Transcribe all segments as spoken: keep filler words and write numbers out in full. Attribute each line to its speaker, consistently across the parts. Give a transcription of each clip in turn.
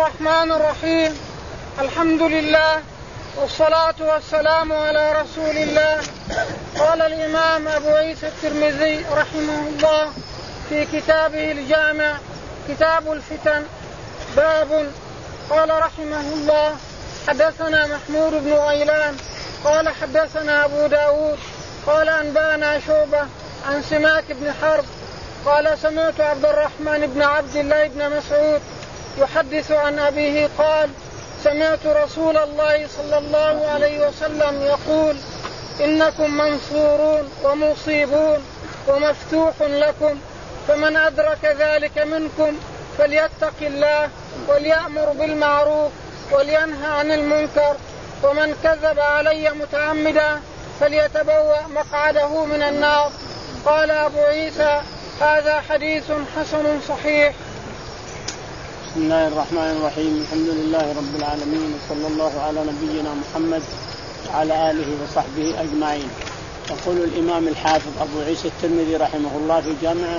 Speaker 1: الرحمن الرحيم. الحمد لله والصلاة والسلام على رسول الله. قال الإمام أبو عيسى الترمذي رحمه الله في كتابه الجامع كتاب الفتن باب. قال رحمه الله: حدثنا محمود بن غيلان قال حدثنا أبو داود قال أنبانا شعبة عن سماك بن حرب قال سمعت عبد الرحمن بن عبد الله بن مسعود يحدث عن أبيه قال: سمعت رسول الله صلى الله عليه وسلم يقول: إنكم منصورون ومصيبون ومفتوح لكم، فمن أدرك ذلك منكم فليتق الله وليأمر بالمعروف ولينهى عن المنكر، ومن كذب علي متعمدا فليتبوأ مقعده من النار. قال أبو عيسى: هذا حديث حسن صحيح.
Speaker 2: بسم الله الرحمن الرحيم. الحمد لله رب العالمين، وصلى الله على نبينا محمد وعلى آله وصحبه أجمعين. يقول الإمام الحافظ أبو عيسى الترمذي رحمه الله في جامعه: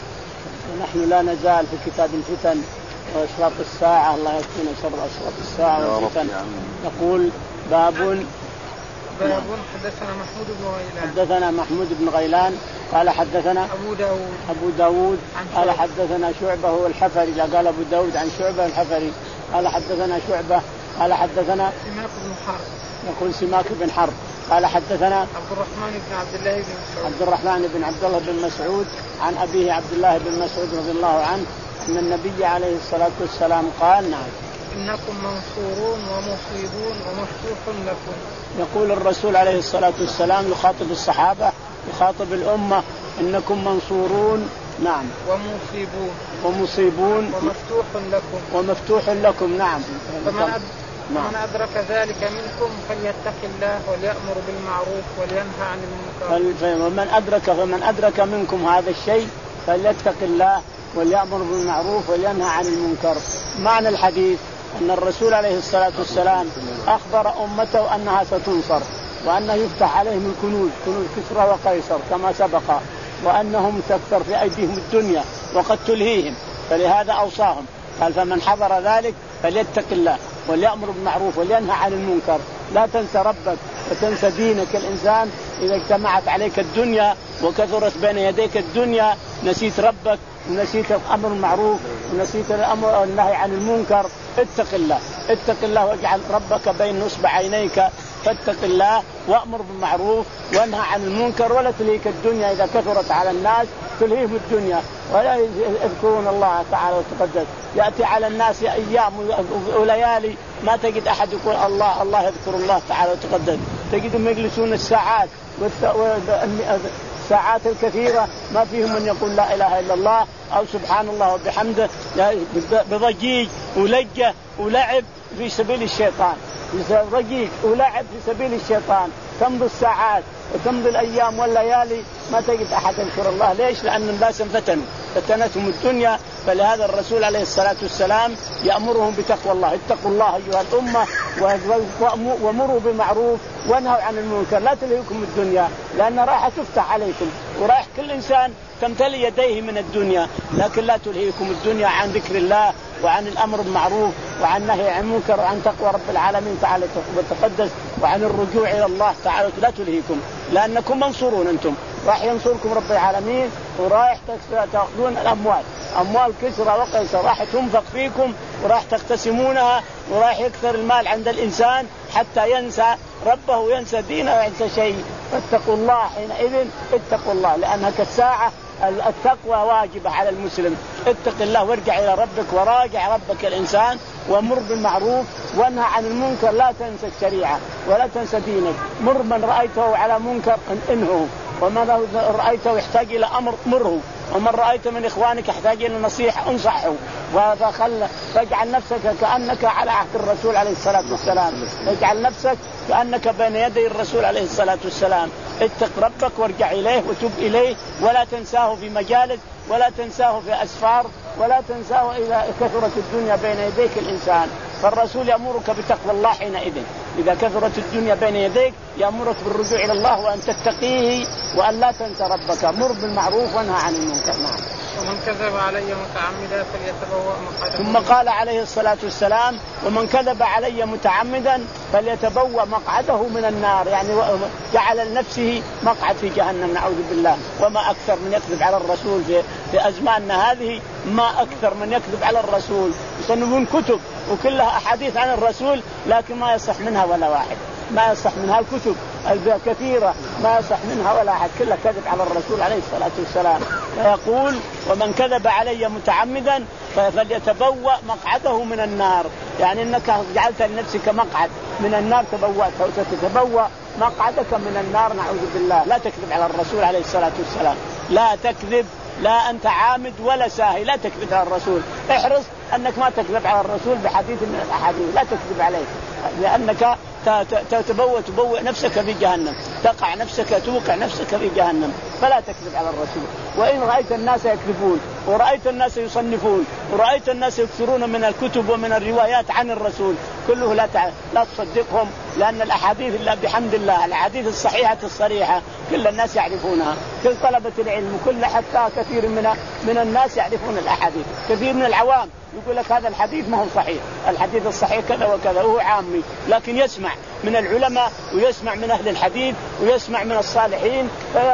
Speaker 2: ونحن لا نزال في كتاب الفتن وأشراط الساعة، الله يكفينا شر أشراط الساعة والفتن. يقول: باب
Speaker 1: باب حدثنا محمود بن غيلان
Speaker 2: حدثنا محمود بن غيلان قال حدثنا
Speaker 1: أبو داود
Speaker 2: أبو داود قال حدثنا شعبة هو الحفري. إذا قال أبو داود عن شعبة الحفري قال حدثنا شعبة قال حدثنا
Speaker 1: سماك بن حرب
Speaker 2: يقول سماك بن حرب قال حدثنا
Speaker 1: عبد الرحمن بن عبد الله بن مسعود
Speaker 2: عبد الرحمن بن عبد الله بن مسعود عن أبيه عبد الله بن مسعود رضي الله عنه أن النبي عليه الصلاة والسلام قال: نعم
Speaker 1: إنكم منصورون ومصيبون ومفتوح لكم.
Speaker 2: يقول الرسول عليه الصلاة والسلام يخاطب الصحابة يخاطب الأمة: إنكم منصورون نعم
Speaker 1: ومصيبون
Speaker 2: ومصيبون
Speaker 1: ومفتوح لكم
Speaker 2: ومفتوح لكم نعم.
Speaker 1: فمن أد... نعم. أدرك ذلك منكم فليتق الله وليأمر بالمعروف ولينهى عن المنكر.
Speaker 2: ومن أدرك فمن أدرك منكم هذا الشيء فليتق الله وليأمر بالمعروف ولينهى عن المنكر. معنى الحديث أن الرسول عليه الصلاة والسلام أخبر أمته أنها ستنصر، وأنه يفتح عليهم الكنوز كنوز كسرى وقيصر كما سبق، وأنهم تكثر في أيديهم الدنيا وقد تلهيهم، فلهذا أوصاهم قال: فمن حضر ذلك فليتق الله وليأمر بالمعروف ولينهى عن المنكر. لا تنسى ربك وتنسى دينك. الإنسان إذا اجتمعت عليك الدنيا وكثرت بين يديك الدنيا نسيت ربك ونسيت الأمر المعروف ونسيت الأمر والنهي عن المنكر. اتق الله اتق الله واجعل ربك بين نصب عينيك، فاتق الله وأمر بالمعروف وانهى عن المنكر. ولا تلهيك الدنيا إذا كثرت على الناس تلهيهم الدنيا ولا يذكرون الله تعالى وتقدس. يأتي على الناس أيام وليالي ما تجد أحد يقول الله الله يذكر الله تعالى وتقدس، تجدهم يجلسون الساعات الساعات الكثيرة ما فيهم من يقول لا إله إلا الله أو سبحان الله وبحمده، بضجيج ولجة ولعب في سبيل الشيطان، ضجيج ولعب في سبيل الشيطان. تمضي الساعات وتمضي الأيام والليالي ما تجد أحد يذكر الله. ليش؟ لأن الناس فتنوا فتنتهم الدنيا. فلهذا الرسول عليه الصلاة والسلام يأمرهم بتقوى الله. اتقوا الله أيها الأمة وامروا بالمعروف وانهوا عن المنكر. لا تلهيكم الدنيا لأن راح تفتح عليكم وراح كل إنسان تمتلي يديه من الدنيا، لكن لا تلهيكم الدنيا عن ذكر الله وعن الأمر بالمعروف وعن النهي عن المنكر وعن تقوى رب العالمين تعالى وتقدس وعن الرجوع إلى الله تعالى. لا تلهيكم لأنكم منصورون. أنتم راح ينصركم رب العالمين وراح تأخذون الأموال أموال كسرى وقيصر راح تنفق فيكم وراح تقتسمونها وراح يكثر المال عند الإنسان حتى ينسى ربه وينسى دينه وينسى شيء. فاتقوا الله حينئذ اتقوا الله لأنك الساعة التقوى واجبة على المسلم. اتق الله وارجع إلى ربك وراجع ربك الإنسان ومر بالمعروف وانهى عن المنكر. لا تنسى الشريعة ولا تنسى دينك. مر من رأيته على منكر انهه، ومن رأيته يحتاج إلى أمر مره، ومن رأيت من إخوانك يحتاج إلى نصيحة انصحه. فاجعل نفسك كأنك على عهد الرسول عليه الصلاة والسلام. اجعل نفسك كأنك بين يدي الرسول عليه الصلاة والسلام. اتق ربك وارجع إليه وتوب إليه ولا تنساه في مجالس ولا تنساه في أسفار ولا تنساه إذا كثرت الدنيا بين يديك الإنسان. فالرسول يأمرك بتقوى الله حينئذ. إذا كثرت الدنيا بين يديك يأمرك بالرجوع إلى الله وأن تتقيه وأن لا تنسى ربك. مر بالمعروف وانهى عن المنكر. نعم.
Speaker 1: ومن كذب علي متعمدا فليتبوأ مقعده.
Speaker 2: ثم قال عليه الصلاة والسلام ومن كذب علي متعمدا فليتبوأ مقعده من النار، يعني جعل لنفسه مقعد في جهنم نعوذ بالله. وما أكثر من يكذب على الرسول في, في أزماننا هذه، ما أكثر من يكذب على الرسول. يصنفون كتب وكلها أحاديث عن الرسول لكن ما يصح منها ولا واحد، ما يصح منها الكتب كثيرة ما يصح منها ولا أحد، كلها كذب على الرسول عليه الصلاة والسلام. فيقول ومن كذب علي متعمدا فليتبوأ مقعده من النار، يعني أنك جعلت لنفسك مقعد من النار تبوأته وستتبوأ مقعدك من النار نعوذ بالله. لا تكذب على الرسول عليه الصلاة والسلام، لا تكذب، لا أنت عامد ولا ساهي، لا تكذب على الرسول. احرص أنك ما تكذب على الرسول بحديث من الأحاديث، لا تكذب عليه، لأنك تتبوأ تبوء نفسك في جهنم، تقع نفسك توقع نفسك في جهنم. فلا تكذب على الرسول. وإن رأيت الناس يكذبون ورأيت الناس يصنفون ورأيت الناس يكثرون من الكتب ومن الروايات عن الرسول كله لا تع... لا تصدقهم، لأن الأحاديث إلا بحمد الله الأحاديث الصحيحة الصريحة كل الناس يعرفونها، كل طلبة العلم كل حتى كثير من من الناس يعرفون الأحاديث. كثير من العوام يقول لك هذا الحديث ما هو صحيح، الحديث الصحيح كذا وكذا، وهو عامي لكن يسمع من العلماء ويسمع من أهل الحديث ويسمع من الصالحين.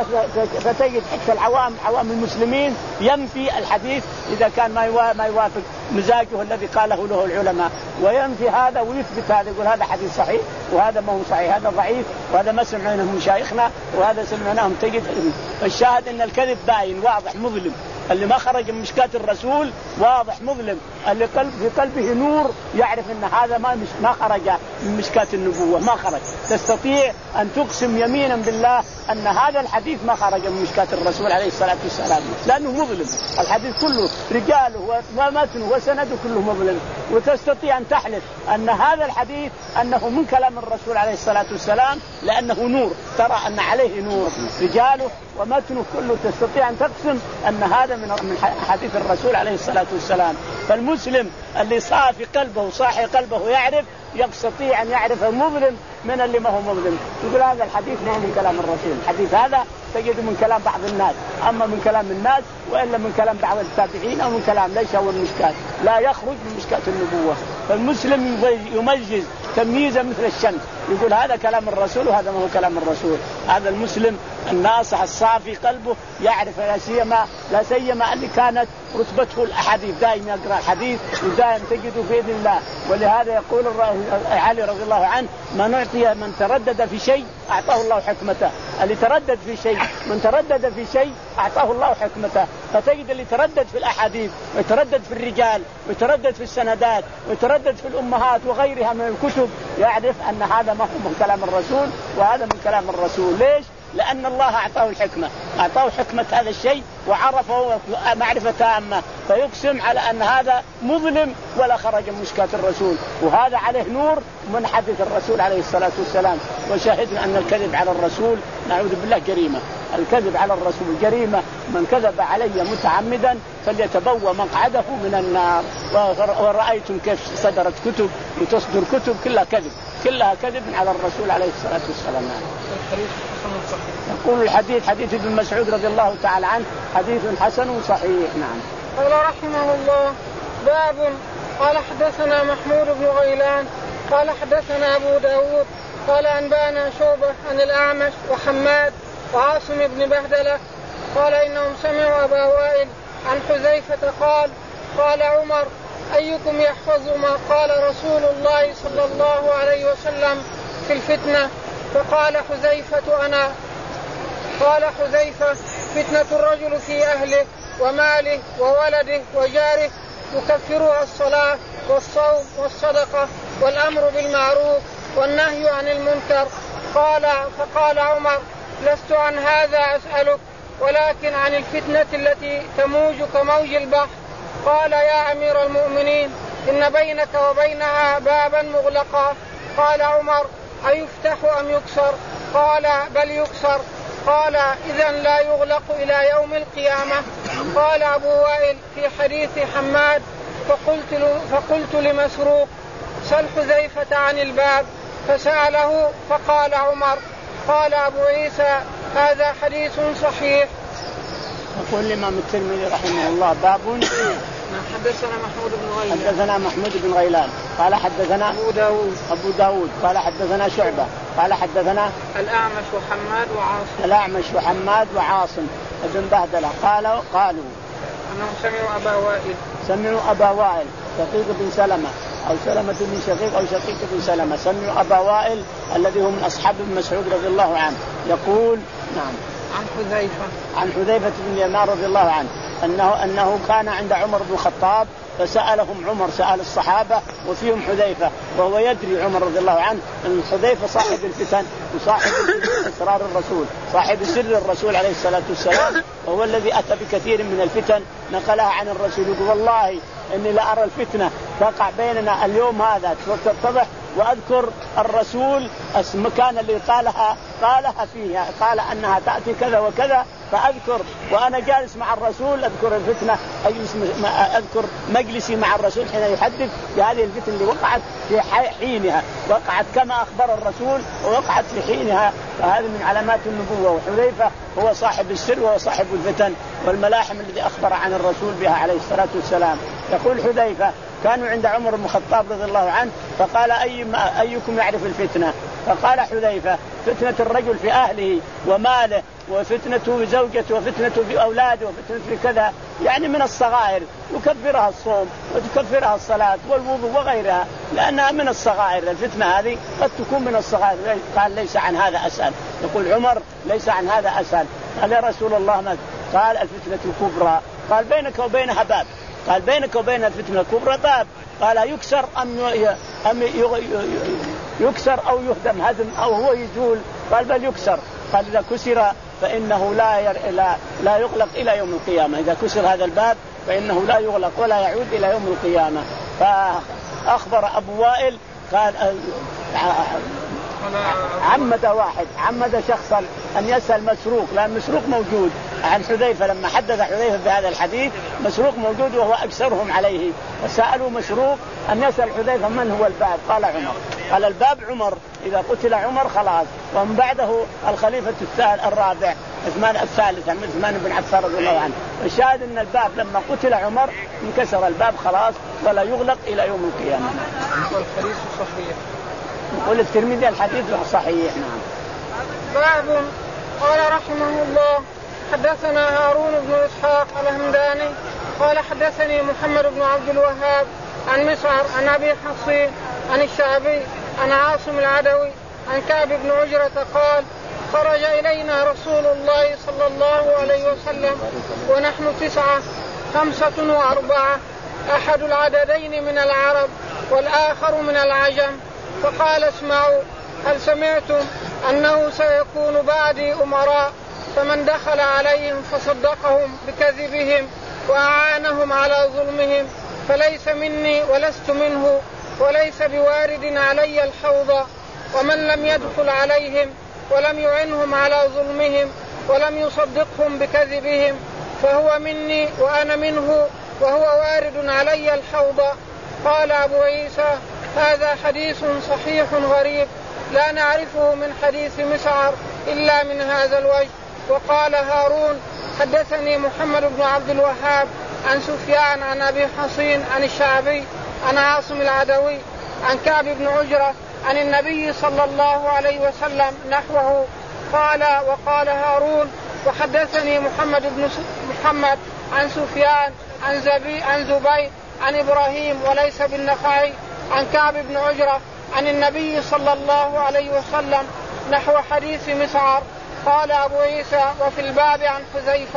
Speaker 2: فتجد حتى العوام عوام المسلمين ينفي الحديث إذا كان ما يوافق مزاجه الذي قاله له العلماء، وينفي هذا ويثبت هذا، يقول هذا حديث صحيح وهذا ما هو صحيح، هذا ضعيف وهذا ما سمعناه من مشايخنا وهذا سمعناهم. تجد الشاهد أن الكذب باين واضح مظلم، اللي ما خرج من مشكاة الرسول واضح مظلم، اللي قلب في قلبه نور يعرف ان هذا ما مش ما خرج من مشكاة النبوة، ما خرج. تستطيع ان تقسم يمينا بالله ان هذا الحديث ما خرج من مشكاة الرسول عليه الصلاة والسلام، لانه مظلم. الحديث كله رجاله ومتنه وسنده كله مظلم، وتستطيع ان تحلف ان هذا الحديث انه من كلام الرسول عليه الصلاة والسلام لانه نور، ترى ان عليه نور رجاله ومتنه كله، تستطيع ان تقسم ان هذا من حديث الرسول عليه الصلاة والسلام. فالمسلم اللي صافي قلبه صاحي قلبه يعرف، يستطيع أن يعرف المظلم من اللي ما هو مظلم. يقول هذا الحديث ما هو من كلام الرسول، الحديث هذا تجد من كلام بعض الناس، أما من كلام الناس وإلا من كلام بعض التابعين أو من كلام ليس هو المشكاة، لا يخرج من مشكاة النبوة. فالمسلم يميز تمييزا مثل الشمس، يقول هذا كلام الرسول وهذا ما هو كلام الرسول. هذا المسلم الناصح الصافي قلبه يعرف، لا سيما لا سيما اللي كانت رتبته الأحاديث، دائما يقرأ الحديث ودائما تجده بإذن الله. ولهذا يقول علي رضي الله عنه من أعطي من تردد في شيء أعطاه الله حكمته، اللي تردد في شيء من تردد في شيء أعطاه الله حكمته. فتجد اللي تردد في الأحاديث ويتردد في الرجال ويتردد في السندات ويتردد في الأمهات وغيرها من الكتب يعرف أن هذا ما هو من كلام الرسول وهذا من كلام الرسول. ليش؟ لأن الله أعطاه الحكمة، أعطاه حكمة هذا الشيء وعرفه معرفة تامة، فيقسم على أن هذا مظلم ولا خرج من مشكاة الرسول، وهذا عليه نور من حديث الرسول عليه الصلاة والسلام. وشاهدنا أن الكذب على الرسول نعوذ بالله جريمة، الكذب على الرسول جريمة. من كذب علي متعمدا فليتبوأ مقعده من النار. ورأيتم كيف صدرت كتب وتصدر كتب كلها كذب، كلها كذب على الرسول عليه الصلاة والسلام. يقول الحديث حديث ابن مسعود رضي الله تعالى عنه حديث حسن صحيح. نعم.
Speaker 1: قال رحمه الله باب. قال حدثنا محمود بن غيلان قال حدثنا أبو داود قال أنبانا شعبة عن الأعمش وحماد وعاصم بن بهدلة قال إنهم سمعوا أبا وائل عن حذيفة قال قال عمر أيكم يحفظ ما قال رسول الله صلى الله عليه وسلم في الفتنة؟ فقال حذيفة أنا. قال حذيفة فتنة الرجل في أهله وماله وولده وجاره يكفرها الصلاة والصوم والصدقة والأمر بالمعروف والنهي عن المنكر. قال فقال عمر لست عن هذا أسألك ولكن عن الفتنة التي تموج كموج البحر. قال يا أمير المؤمنين إن بينك وبينها بابا مغلقا. قال عمر أيفتح أم يكسر؟ قال بل يكسر. قال إذن لا يغلق إلى يوم القيامة. قال أبو وائل في حديث حماد فقلت, فقلت لمسروق سل حذيفة عن الباب فسأله فقال عمر. قال أبو عيسى هذا حديث صحيح.
Speaker 2: يقول الإمام الترمذي رحمه الله باب
Speaker 1: حدثنا محمود بن غيلان
Speaker 2: حدثنا محمود بن غيلان قال حدثنا
Speaker 1: أبو داود
Speaker 2: أبو داود قال حدثنا شعبة قال حدثنا
Speaker 1: الأعمش وحماد وعاصم
Speaker 2: الأعمش وحماد وعاصم ابن بهدلة قالوا قالوا
Speaker 1: أنهم سمعوا أبا وائل
Speaker 2: سمعوا أبا وائل شقيق بن سلمة أو سلمة بن شقيق أو شقيق بن سلمة سمعوا أبا وائل الذي هو من أصحاب ابن مسعود رضي الله عنه يقول نعم
Speaker 1: عن حذيفة
Speaker 2: عن حذيفة بن اليمان رضي الله عنه أنه أنه كان عند عمر بن الخطاب فسألهم عمر سأل الصحابة وفيهم حذيفة وهو يدري عمر رضي الله عنه أن حذيفة صاحب الفتن وصاحب أسرار الرسول صاحب سر الرسول عليه الصلاة والسلام وهو الذي أتى بكثير من الفتن نقلها عن الرسول يقول والله إني لأرى الفتنة تقع بيننا اليوم هذا تتضح وأذكر الرسول المكان اللي قالها قالها فيها قال أنها تأتي كذا وكذا فأذكر وأنا جالس مع الرسول أذكر الفتنة أذكر مجلسي مع الرسول حين يحدث بهذه الفتنة اللي وقعت في حينها وقعت كما أخبر الرسول ووقعت في حينها فهذه من علامات النبوة وحذيفة هو صاحب السر وهو صاحب الفتن والملاحم الذي أخبر عن الرسول بها عليه الصلاة والسلام. يقول حذيفة كانوا عند عمر بن الخطاب رضي الله عنه فقال أي أيكم يعرف الفتنة فقال حذيفة فتنة الرجل في أهله وماله وفتنته بزوجته وفتنته بأولاده وفتنته في كذا يعني من الصغائر يكفرها الصوم وتكفرها الصلاة والوضوء وغيرها لأنها من الصغائر الفتنة هذه قد تكون من الصغائر. قال ليس عن هذا أسأل يقول عمر ليس عن هذا أسأل قال يا رسول الله ما قال الفتنة الكبرى قال بينك وبينها باب قال بينك وبين الفتنة الكبرى باب قال يكسر أم أم يكسر أو يهدم هدم أو هو يزول قال بل يكسر قال إذا كسر فإنه لا ير... لا لا يغلق إلى يوم القيامة إذا كسر هذا الباب فإنه لا يغلق ولا يعود إلى يوم القيامة. فأخبر أبو وائل قال عمد واحد عمد شخصا أن يسأل مسروق لأن مسروق موجود عن حذيفة لما حدث حذيفة بهذا الحديث مسروق موجود وهو أكثرهم عليه فسألوا مسروق أن يسأل حذيفة من هو الباب قال عمر قال الباب عمر إذا قتل عمر خلاص ومن بعده الخليفة الثالث الرابع عثمان الثالث عثمان بن عفان رضي الله عنه. الشاهد أن الباب لما قتل عمر انكسر الباب خلاص ولا يغلق إلى يوم القيامة.
Speaker 1: والحديث صحيح
Speaker 2: يقول الترمذي الحديث صحيح. نعم.
Speaker 1: باب قال رحمه الله حدثنا هارون بن إسحاق الهمداني قال حدثني محمد بن عبد الوهاب عن مسعر عن أبي حصين عن الشعبي عن عاصم العدوي عن كعب بن عجرة قال خرج إلينا رسول الله صلى الله عليه وسلم ونحن تسعة خمسة وأربعة أحد العددين من العرب والآخر من العجم فقال اسمعوا هل سمعتم أنه سيكون بعدي أمراء فمن دخل عليهم فصدقهم بكذبهم وأعانهم على ظلمهم فليس مني ولست منه وليس بوارد علي الحوض ومن لم يدخل عليهم ولم يعنهم على ظلمهم ولم يصدقهم بكذبهم فهو مني وأنا منه وهو وارد علي الحوض. قال أبو عيسى هذا حديث صحيح غريب لا نعرفه من حديث مسعر إلا من هذا الوجه. وقال هارون حدثني محمد بن عبد الوهاب عن سفيان عن أبي حصين عن الشعبي عن عاصم العدوي عن كعب بن عجرة عن النبي صلى الله عليه وسلم نحوه. قال وقال هارون وحدثني محمد بن محمد عن سفيان عن زبي عن زبيد عن إبراهيم وليس بالنخعي عن كعب بن عجرة عن النبي صلى الله عليه وسلم نحو حديث مسعر. قال أبو عيسى وفي الباب عن حذيفة.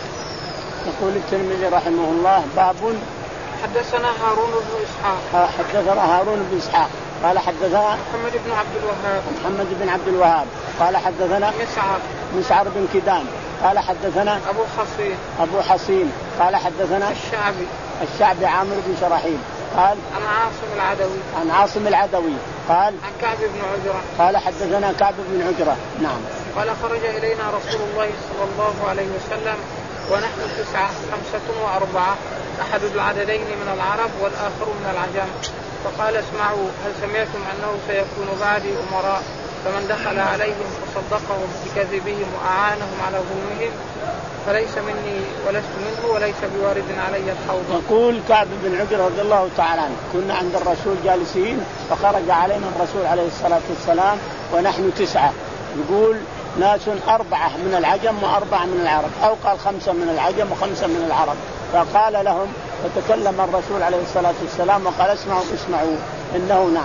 Speaker 2: يقول الترمذي رحمه الله باب
Speaker 1: حدثنا هارون بن إسحاق
Speaker 2: حدثنا هارون بن إسحاق قال حدثنا
Speaker 1: محمد بن عبد الوهاب
Speaker 2: محمد بن عبد الوهاب قال حدثنا
Speaker 1: مسعر
Speaker 2: مسعر بن كدام قال حدثنا
Speaker 1: أبو حصين
Speaker 2: أبو حصين قال حدثنا
Speaker 1: الشعبي
Speaker 2: الشعبي عامر بن شراحيل قال
Speaker 1: عن عاصم العدوي
Speaker 2: عن عاصم العدوي قال
Speaker 1: عن كعب بن عجرة
Speaker 2: قال حدثنا كعب بن عجرة. نعم.
Speaker 1: قال خرج إلينا رسول الله صلى الله عليه وسلم ونحن تسعة خمسة وأربعة أحد العددين من العرب والآخر من العجم فقال اسمعوا هل سمعتم أنه سيكون بعدي أمراء فمن دخل عليهم فصدقهم بكذبهم وأعانهم على ظلمهم فليس مني ولست منه وليس بوارد علي الحوض.
Speaker 2: يقول كعب بن عجرة رضي الله تعالى عنه كنا عند الرسول جالسين فخرج علينا الرسول عليه الصلاة والسلام ونحن تسعة، يقول ناس أربعة من العجم وأربعة من العرب، أو قال خمسة من العجم وخمسة من العرب. فقال لهم فتكلم الرسول عليه الصلاة والسلام وقال اسمعوا اسمعوا إنه نعم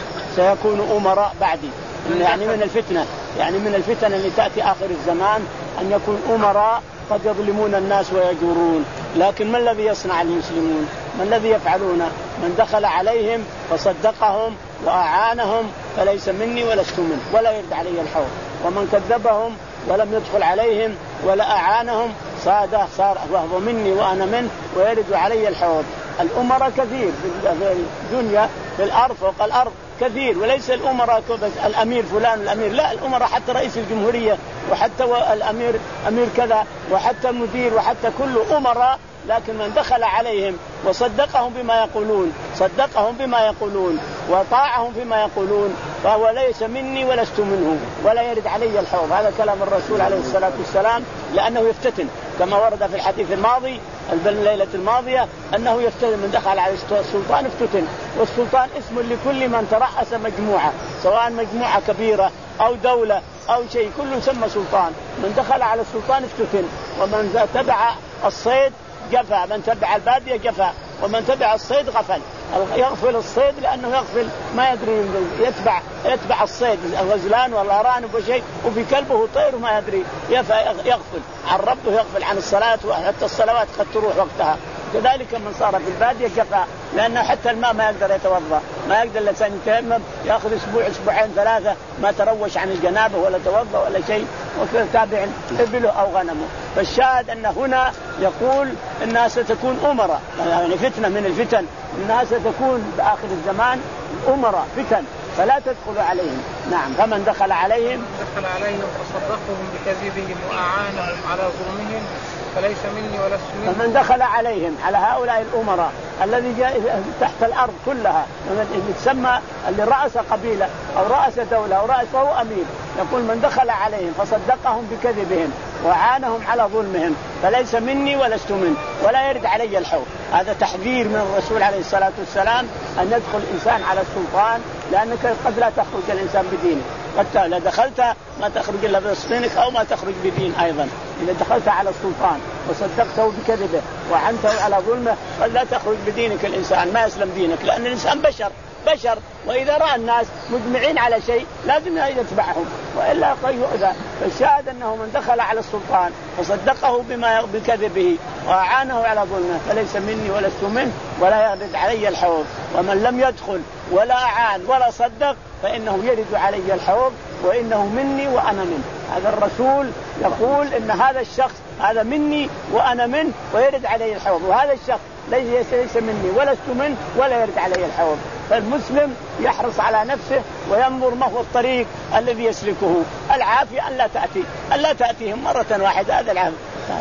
Speaker 2: سيكون أمراء بعدي، يعني من الفتنة يعني من الفتن اللي تأتي آخر الزمان أن يكون أمراء قد يظلمون الناس ويجورون. لكن ما الذي يصنع المسلمون؟ ما الذي يفعلون؟ من دخل عليهم فصدقهم وأعانهم فليس مني ولست منه ولا يرد علي الحوض، ومن كذبهم ولم يدخل عليهم ولا أعانهم صار صار وهو مني وأنا منه ويرد علي الحوض. الأمراء كثير في الدنيا في الأرض فوق الأرض كثير، وليس الأمراء الأمير فلان الأمير، لا الأمراء حتى رئيس الجمهورية وحتى الأمير أمير كذا وحتى مدير وحتى كل أمراء. لكن من دخل عليهم وصدقهم بما يقولون صدقهم بما يقولون وطاعهم بما يقولون فهو ليس مني ولست منه ولا يرد علي الحوض. هذا كلام الرسول عليه الصلاة والسلام، لأنه يفتتن كما ورد في الحديث الماضي الليلة الماضية أنه يفتتن، من دخل على السلطان افتتن، والسلطان اسم لكل من ترأس مجموعة سواء مجموعة كبيرة أو دولة أو شيء كله يسمى سلطان. من دخل على السلطان افتتن، ومن تبع الصيد جفا، من تبع البادية جفا، ومن تبع الصيد غفل. يغفل الصيد لأنه يغفل ما يدري يتبع يتبع الصيد الغزلان والأرانب وشيء، وفي كلبه طير ما يدري يغفل عن ربه، يغفل عن الصلاة وحتى الصلوات قد تروح وقتها. كذلك من صار في البادية جفا، لأنه حتى الماء ما يقدر يتوضأ، ما يقدر لسان يتيمم، يأخذ أسبوع أسبوعين ثلاثة ما تروش عن الجنابة ولا توضأ ولا شيء، وكذا تابع إبله أو غنمه. فالشاهد أن هنا يقول الناس ستكون أمراء، يعني فتنة من الفتن، الناس ستكون بآخر الزمان أمراء فتن فلا تدخل عليهم. نعم فمن دخل عليهم
Speaker 1: دخل عليهم فصدقهم بكذبهم وأعانهم على ظلمهم فليس مني ولست منه.
Speaker 2: فمن دخل عليهم على هؤلاء الأمراء الذي جاء تحت الأرض كلها اللي تسمى اللي رأس قبيلة أو رأس دولة أو رأس فهو أمير، يقول من دخل عليهم فصدقهم بكذبهم وعانهم على ظلمهم فليس مني ولست منه ولا يرد علي الحوض. هذا تحذير من الرسول عليه الصلاة والسلام أن يدخل الإنسان على السلطان، لأنك قد لا تخرج الإنسان بدينه، قد لا دخلت ما تخرج إلا بسنينك أو ما تخرج بدين أيضا. إذا دخلت على السلطان وصدقته بكذبه وعنته على ظلمه قد لا تخرج بدينك الإنسان، ما يسلم دينك، لأن الإنسان بشر بشر وإذا رأى الناس مجمعين على شيء لازم يتبعهم وإلا قد يؤذى. فالشاهد أنه من دخل على السلطان فصدقه بما بكذبه وأعانه على ظلمه فليس مني ولست منه ولا يرد علي الحوض. ومن لم يدخل ولا أعان ولا صدق فإنه يرد علي الحوض وإنه مني وأنا منه. هذا الرسول يقول إن هذا الشخص هذا مني وأنا منه ويرد علي الحوض، وهذا الشخص ليس مني ولست منه ولا يرد علي الحوض. فالمسلم يحرص على نفسه وينظر ما هو الطريق الذي يسلكه. العافية أن لا تأتي أن لا تأتيهم مرة واحدة، هذا العافية.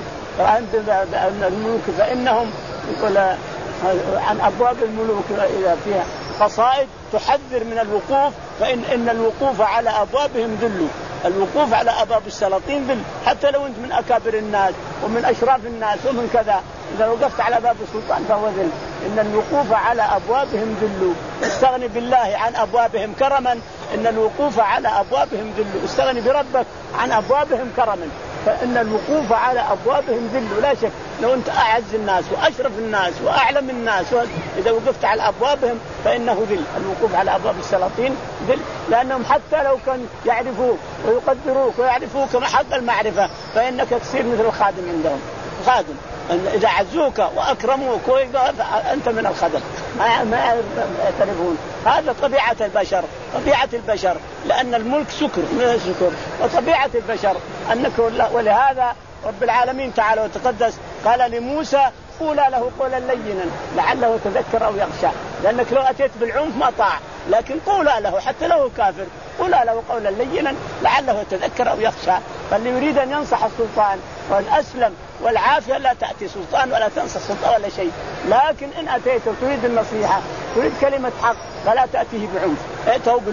Speaker 2: الملوك فإنهم يقول عن أبواب الملوك إذا فيها قصائد تحذر من الوقوف، فإن إن الوقوف على أبوابهم ذل، الوقوف على أبواب السلاطين ذل، حتى لو أنت من أكابر الناس ومن أشراف الناس ومن كذا، إذا وقفت على باب السلطان فهو ذل. إن الوقوف على أبوابهم ذل، استغني بالله عن أبوابهم كرما، إن الوقوف على أبوابهم ذل، استغني بربك عن أبوابهم كرما، فإن الوقوف على أبوابهم ذل لا شك. لو أنت أعز الناس وأشرف الناس وأعلم الناس إذا وقفت على أبوابهم فإنه ذل. الوقوف على أبواب السلاطين ذل، لأنهم حتى لو كان يعرفوك ويقدروك ويعرفوك محق المعرفة فإنك تصير مثل الخادم عندهم. خادم إذا عزوك وأكرموك أنت من الخدم ما ما يعترفون. هذا طبيعة البشر، طبيعة البشر، لأن الملك سكر من السكر، وطبيعة البشر أنك. ولهذا رب العالمين تعالى وتقدس قال لموسى قولا له قولا لينا لعله يتذكر أو يخشى، لأنك لو أتيت بالعنف ما طاع، لكن قولا له حتى لو كافر قولا له قولا لينا لعله يتذكر أو يخشى. فاللي يريد أن ينصح السلطان والأسلم والعافية لا تأتي سلطان ولا تنصح سلطان ولا شيء، لكن إن أتيت وتريد النصيحة تريد كلمة حق فلا تأتيه بعنف، ائته بلطف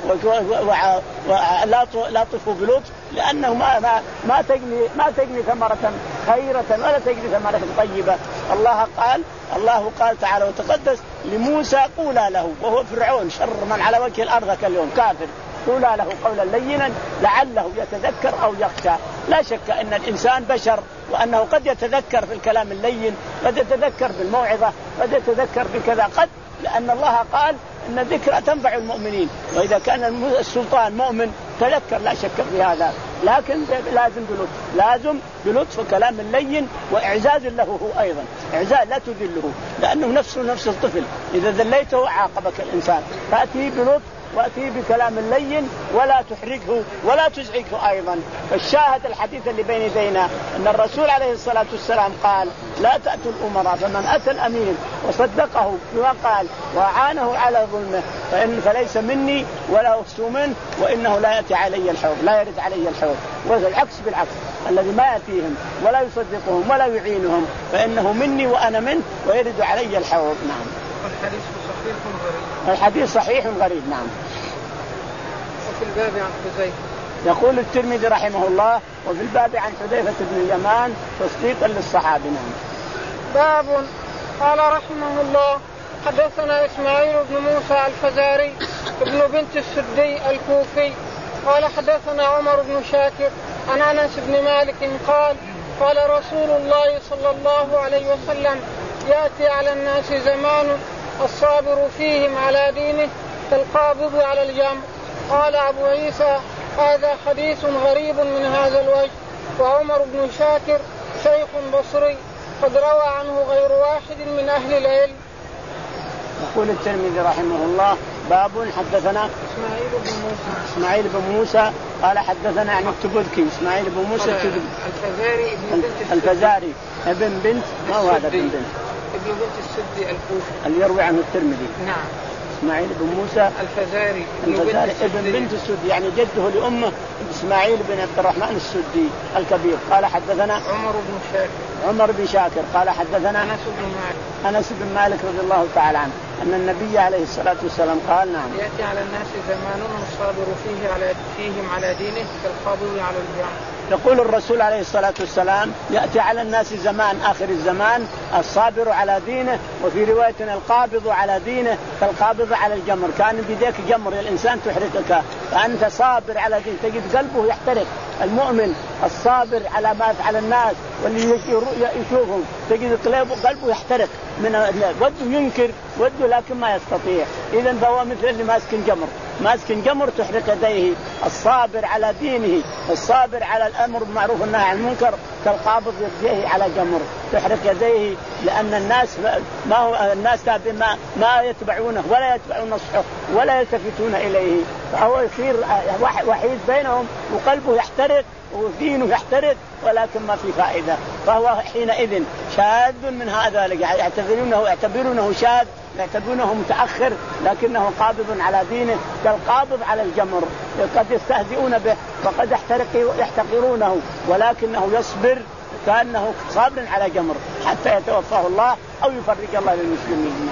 Speaker 2: ولا لا تطفوا بلطف، لأنه ما ما ما تجني ما تجني ثمرة خيرة ولا تجني ثمرة طيبة. الله قال الله قال تعالى وتقدس لموسى قولا له، وهو فرعون شر من على وجه الأرض كاليوم كافر، قولا له قولا لينا لعله يتذكر أو يخشى. لا شك أن الإنسان بشر، وأنه قد يتذكر في الكلام اللين، قد يتذكر بالموعظة، قد يتذكر بكذا، قد لأن الله قال إن الذكرى تنفع المؤمنين، وإذا كان السلطان مؤمن تذكر لا شك في هذا، لكن لازم بلطف، لازم بلطف كلام اللين وإعزاز له هو أيضا، إعزاز لا تذله، لأنه نفسه نفس الطفل، إذا ذليته عاقبك الإنسان، فأتي بلطف وأتي بكلام اللين ولا تحرجه ولا تزعجه أيضا. فالشاهد الحديث اللي بين يدينا أن الرسول عليه الصلاة والسلام قال لا تأتوا الأمراء، فمن أتى الأمير وصدقه بما قال وأعانه على ظلمه فإن فليس مني ولا أخسو منه، وإنه لا يأتي علي الحوض، لا يرد علي الحوض. والعكس بالعكس، الذي ما يأتيهم ولا يصدقهم ولا يعينهم فإنه مني وأنا منه ويرد علي الحوض. نعم.
Speaker 1: الحديث صحيح غريب.
Speaker 2: الحديث صحيح غريب. نعم.
Speaker 1: وفي الباب عن حذيفة
Speaker 2: يقول الترمذي رحمه الله وفي الباب عن حذيفة بن اليمان تصديقا للصحابة. نعم.
Speaker 1: باب. قال رحمه الله حدثنا إسماعيل بن موسى الفزاري ابن بنت السدي الكوفي قال حدثنا عمر بن شاكر عن أنس بن مالك قال قال رسول الله صلى الله عليه وسلم يأتي على الناس زمان الصابر فيهم على دينه كالقابض على الجمر. قال أبو عيسى هذا حديث غريب من هذا الوجه. وعمر بن شاكر شيخ بصري قد روى عنه غير واحد من أهل العلم.
Speaker 2: يقول الترمذي رحمه الله باب حدثنا
Speaker 1: إسماعيل بن موسى
Speaker 2: إسماعيل بن موسى قال حدثنا عن التبذكي إسماعيل بن موسى
Speaker 1: الفزاري ابن بنت
Speaker 2: الفزاري ابن بنت ما هو هذا ابن بنت
Speaker 1: ابن بنت السدي الكوفي
Speaker 2: اللي يروي عنه الترمذي.
Speaker 1: نعم.
Speaker 2: إسماعيل بن موسى
Speaker 1: الفزاري
Speaker 2: الفزاري ابن بنت السدي يعني جده لأمه إسماعيل بن عبد الرحمن السدي الكبير. قال حدثنا
Speaker 1: عمر بن شاكر
Speaker 2: عمر بن شاكر قال حدثنا
Speaker 1: أنس بن مالك
Speaker 2: أنس بن مالك رضي الله تعالى عنه أن النبي عليه الصلاة والسلام قال نعم
Speaker 1: يأتي على الناس زمان الصابر فيه على فيهم على دينه كالقابض على الجمر.
Speaker 2: يقول الرسول عليه الصلاة والسلام يأتي على الناس زمان آخر الزمان الصابر على دينه، وفي رواية القابض على دينه كالقابض على الجمر. كان بيديك جمر الإنسان تحرقك فأنت صابر على دين، تجد قلبه يحترق. المؤمن الصابر على ما يفعل الناس واللي يشوفهم تجد قلبه يحترق من وده ينكر وده لكن ما يستطيع. إذن فهو مثل اللي ماسك جمر ماسك جمر تحرق يديه. الصابر على دينه الصابر على الأمر بالمعروف والنهي عن المنكر كالقابض يديه على جمر تحرق يديه، لأن الناس ما هو الناس ما ما يتبعونه ولا يتبعون نصحه ولا يلتفتون إليه، فهو يصير وحيد بينهم وقلبه يحترق ودينه يحترق ولكن ما في فائدة. فهو حينئذ شاذ من هذا، يعتبرونه يعتبرونه شاذ يعتبرونه متأخر لكنه قابض على دينه كالقابض على الجمر. قد يستهزئون به وقد يحتقرونه ولكنه يصبر كأنه صابر على جمر حتى يتوفاه الله أو يفرج الله للمسلمين.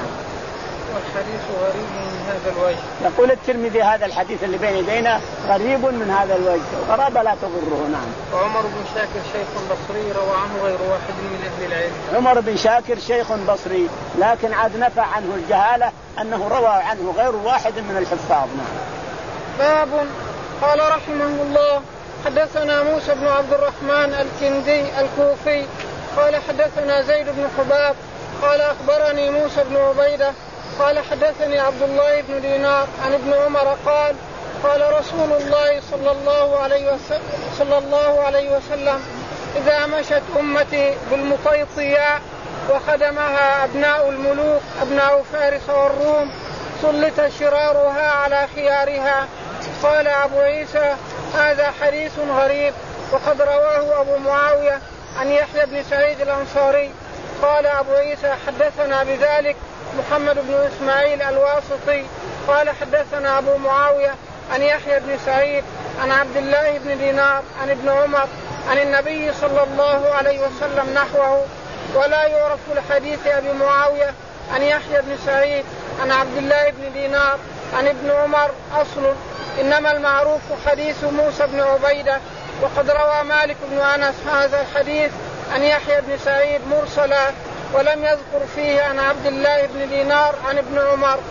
Speaker 1: والحديث غريب من هذا الوجه.
Speaker 2: يقول الترمذي هذا الحديث اللي بين يدينا غريب من هذا الوجه، غرابة لا تضره. نعم.
Speaker 1: وعمر بن شاكر شيخ بصري روى عنه غير واحد من أهل العلم.
Speaker 2: عمر بن شاكر شيخ بصري لكن عاد نفى عنه الجهالة أنه روى عنه غير واحد من الحفاظ. نعم.
Speaker 1: باب. قال رحمه الله حدثنا موسى بن عبد الرحمن الكندي الكوفي قال حدثنا زيد بن حباب قال أخبرني موسى بن عبيدة قال حدثني عبد الله بن دينار عن ابن عمر قال قال رسول الله صلى الله عليه وسلم, صلى الله عليه وسلم إذا مشت أمتي بالمطيطياء وخدمها أبناء الملوك أبناء فارس والروم سلط شرارها على خيارها. قال أبو عيسى هذا حديث غريب وقد رواه أبو معاوية عن يحيى بن سعيد الأنصاري. قال أبو عيسى حدثنا بذلك محمد بن إسماعيل الواسطي قال حدثنا أبو معاوية عن يحيى بن سعيد عن عبد الله بن دينار عن ابن عمر عن النبي صلى الله عليه وسلم نحوه. ولا يعرف الحديث أبي معاوية عن يحيى بن سعيد عن عبد الله بن دينار عن ابن عمر أصل إنما المعروف حديث موسى بن عبيدة. وقد روى مالك بن أنس هذا الحديث عن يحيى بن سعيد مرسلا ولم يذكر فيه عن عبد الله بن دينار عن ابن عمر.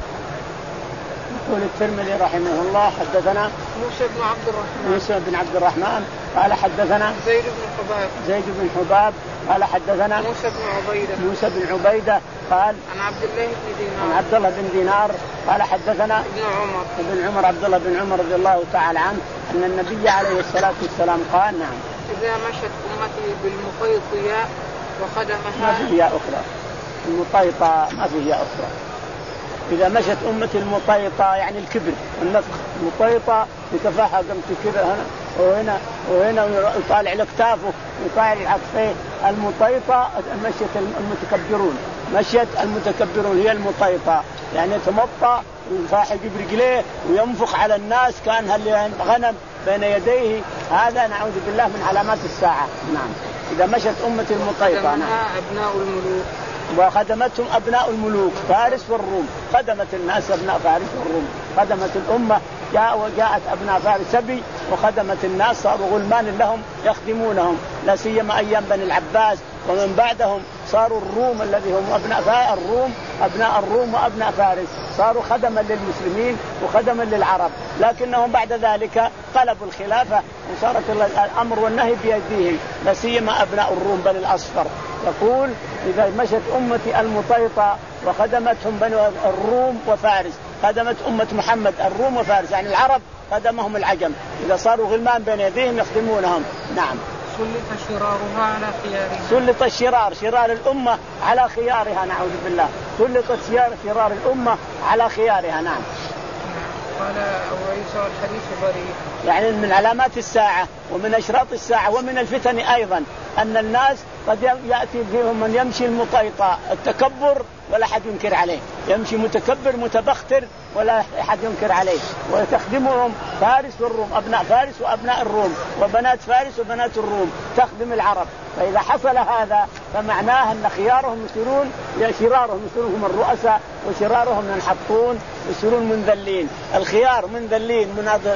Speaker 2: يقول الترمذي رحمه الله حدثنا
Speaker 1: موسى بن عبد الرحمن
Speaker 2: موسى بن عبد الرحمن قال حدثنا
Speaker 1: زيد بن حباب
Speaker 2: زيد بن حباب قال حدثنا
Speaker 1: موسى بن عبيدة
Speaker 2: موسى بن عبيدة قال
Speaker 1: عن عبد الله بن دينار
Speaker 2: عن عبد الله بن دينار قال حدثنا
Speaker 1: ابن عمر
Speaker 2: ابن عمر عبد الله بن عمر رضي الله تعالى عنه أن النبي عليه الصلاة والسلام قال نعم
Speaker 1: إذا مشت أمتي بالمقيطية وخدمها
Speaker 2: ما في ياء أخرى المطيطة ما في ياء أخرى إذا مشت أمتي المطيطة يعني الكبر النفخ المطيطة يتفحى قمت كذا هنا وهنا وهنا ويطالع لكتافه ويطالع العكفين المطيطة مشيت المتكبرون مشيت المتكبرون هي المطيطة يعني يتمطى ويفاحق برجليه وينفخ على الناس كان هل غنم بين يديه. هذا نعوذ بالله من علامات الساعة. نعم إذا مشت أمتي المطيطة نعم.
Speaker 1: أبناء الملوك
Speaker 2: وخدمتهم أبناء الملوك فارس والروم. خدمت الناس أبناء فارس والروم. خدمت الأمة جاء وجاءت أبناء فارس سبي وخدمت الناس صاروا غلمان لهم يخدمونهم لا سيما أيام بني العباس ومن بعدهم صاروا الروم الذي هم أبناء الروم أبناء الروم وأبناء فارس صاروا خدما للمسلمين وخدما للعرب. لكنهم بعد ذلك قلبوا الخلافة وصارت الأمر والنهي بيديهم لا سيما أبناء الروم بني الأصفر. يقول إذا مشت أمتي المطيطة وخدمتهم بني الروم وفارس خدمت أمة محمد الروم وفارس يعني العرب خدمهم العجم إذا صاروا غلمان بين يديهم يخدمونهم. نعم
Speaker 1: سلط شرارها على خيارها.
Speaker 2: سلط الشرار شرار الأمة على خيارها نعوذ بالله. سلطت شرار الأمة على خيارها. نعم.
Speaker 1: قال أبو عيسى الحديث بريء
Speaker 2: يعني من علامات الساعة ومن أشراط الساعة ومن الفتن أيضا أن الناس قد يأتي فيهم من يمشي المطيطة التكبر ولا أحد ينكر عليه يمشي متكبر متبختر ولا أحد ينكر عليه وتخدمهم فارس والروم أبناء فارس وأبناء الروم وبنات فارس وبنات الروم تخدم العرب. فإذا حصل هذا فمعناه أن خيارهم يصيرون شرارهم يصيرون هم الرؤساء وشرارهم ينحطون يصيرون منذلين. الخيار منذلين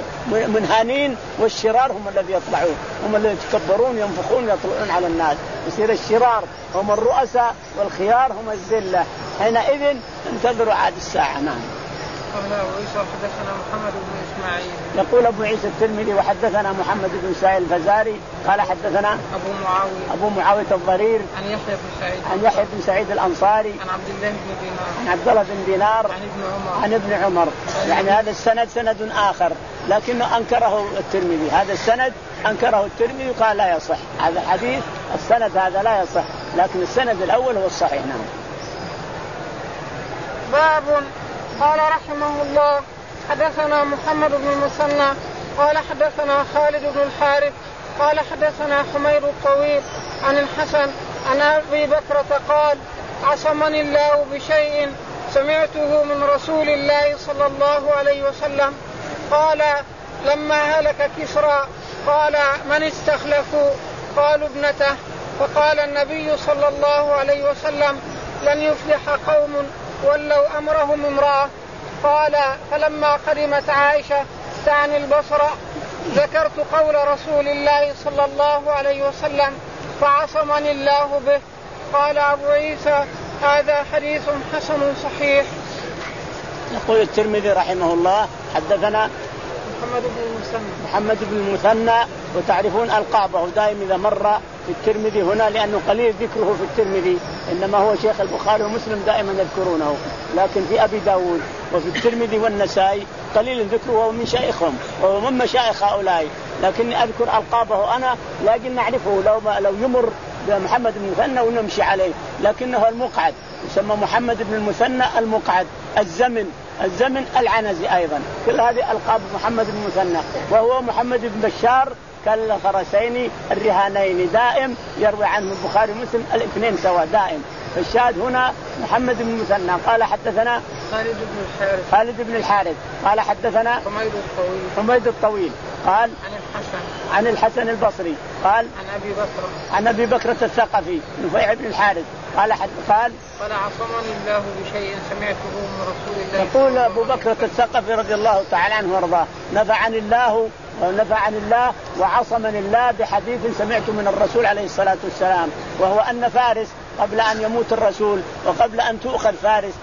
Speaker 2: منهانين والشرار هم الذي يطلعون هم الذي يتكبرون ينفخون يطلعون على الناس. يصير الشرار هم الرؤساء والخيار هم الذلة. حينئذ انتظروا عاد الساعة. نعم.
Speaker 1: قال أبو عيسى حدثنا محمد بن إسماعيل.
Speaker 2: يقول أبو عيسى الترمذي وحدثنا محمد بن سعيد الفزاري قال حدثنا
Speaker 1: أبو معاوية
Speaker 2: أبو معاوية الضرير
Speaker 1: عن يحيى بن سعيد
Speaker 2: عن يحيى بن سعيد الأنصاري
Speaker 1: عن عبد الله بن دينار
Speaker 2: عن عبد الله بن دينار
Speaker 1: عن ابن عمر
Speaker 2: عن ابن عمر. يعني هذا السند سند آخر لكنه أنكره الترمذي. هذا السند أنكره الترمذي قال لا يصح هذا الحديث. السند هذا لا يصح لكن السند الأول هو الصحيح. نعم.
Speaker 1: باب قال رحمه الله حدثنا محمد بن المثنى قال حدثنا خالد بن الحارث قال حدثنا حمير الطويل عن الحسن عن أبي بكرة قال عصمني الله بشيء سمعته من رسول الله صلى الله عليه وسلم قال لما هلك كسرى قال من استخلفوا قالوا ابنته فقال النبي صلى الله عليه وسلم لن يفلح قوم ولوا أمرهم امرأة. قال فلما قدمت عائشة تعني البصرة ذكرت قول رسول الله صلى الله عليه وسلم فعصمني الله به. قال أبو عيسى هذا حديث حسن صحيح.
Speaker 2: يقول الترمذي رحمه الله حدثنا
Speaker 1: محمد بن المثنى
Speaker 2: محمد بن المثنى وتعرفون ألقابه دائما إذا مر في الترمذي هنا لأنه قليل ذكره في الترمذي إنما هو شيخ البخاري ومسلم دائما يذكرونه لكن في أبي داود وفي الترمذي والنسائي قليل ذكره وهو من شيخهم وهو من مشايخ هؤلاء لكني أذكر ألقابه أنا لكن نعرفه لو لو يمر محمد بن المثنى ونمشي عليه لكنه المقعد يسمى محمد بن المثنى المقعد الزمن الزمن العنزي أيضا كل هذه ألقاب محمد بن المثنى. وهو محمد بن بشار كالخرسين الرهانين دائم يروي عنه البخاري ومسلم الاثنين سوا دائم. فالشاهد هنا محمد بن المثنى قال حدثنا
Speaker 1: خالد بن الحارث
Speaker 2: خالد بن الحارث قال حدثنا
Speaker 1: حميد الطويل
Speaker 2: حميد الطويل قال
Speaker 1: عن الحسن
Speaker 2: عن الحسن البصري قال
Speaker 1: عن أبي بكر
Speaker 2: عن أبي بكرة الثقفي نفيع بن الحارث قال حد قال
Speaker 1: قال عصمني الله بشيء سمعته من رسول الله.
Speaker 2: يقول أبو بكرة الثقفي رضي الله تعالى عنه وارضاه نفعني الله ونفعني الله وعصمني الله بحديث سمعته من الرسول عليه الصلاة والسلام، وهو أن فارس قبل أن يموت الرسول وقبل أن تؤخذ فارس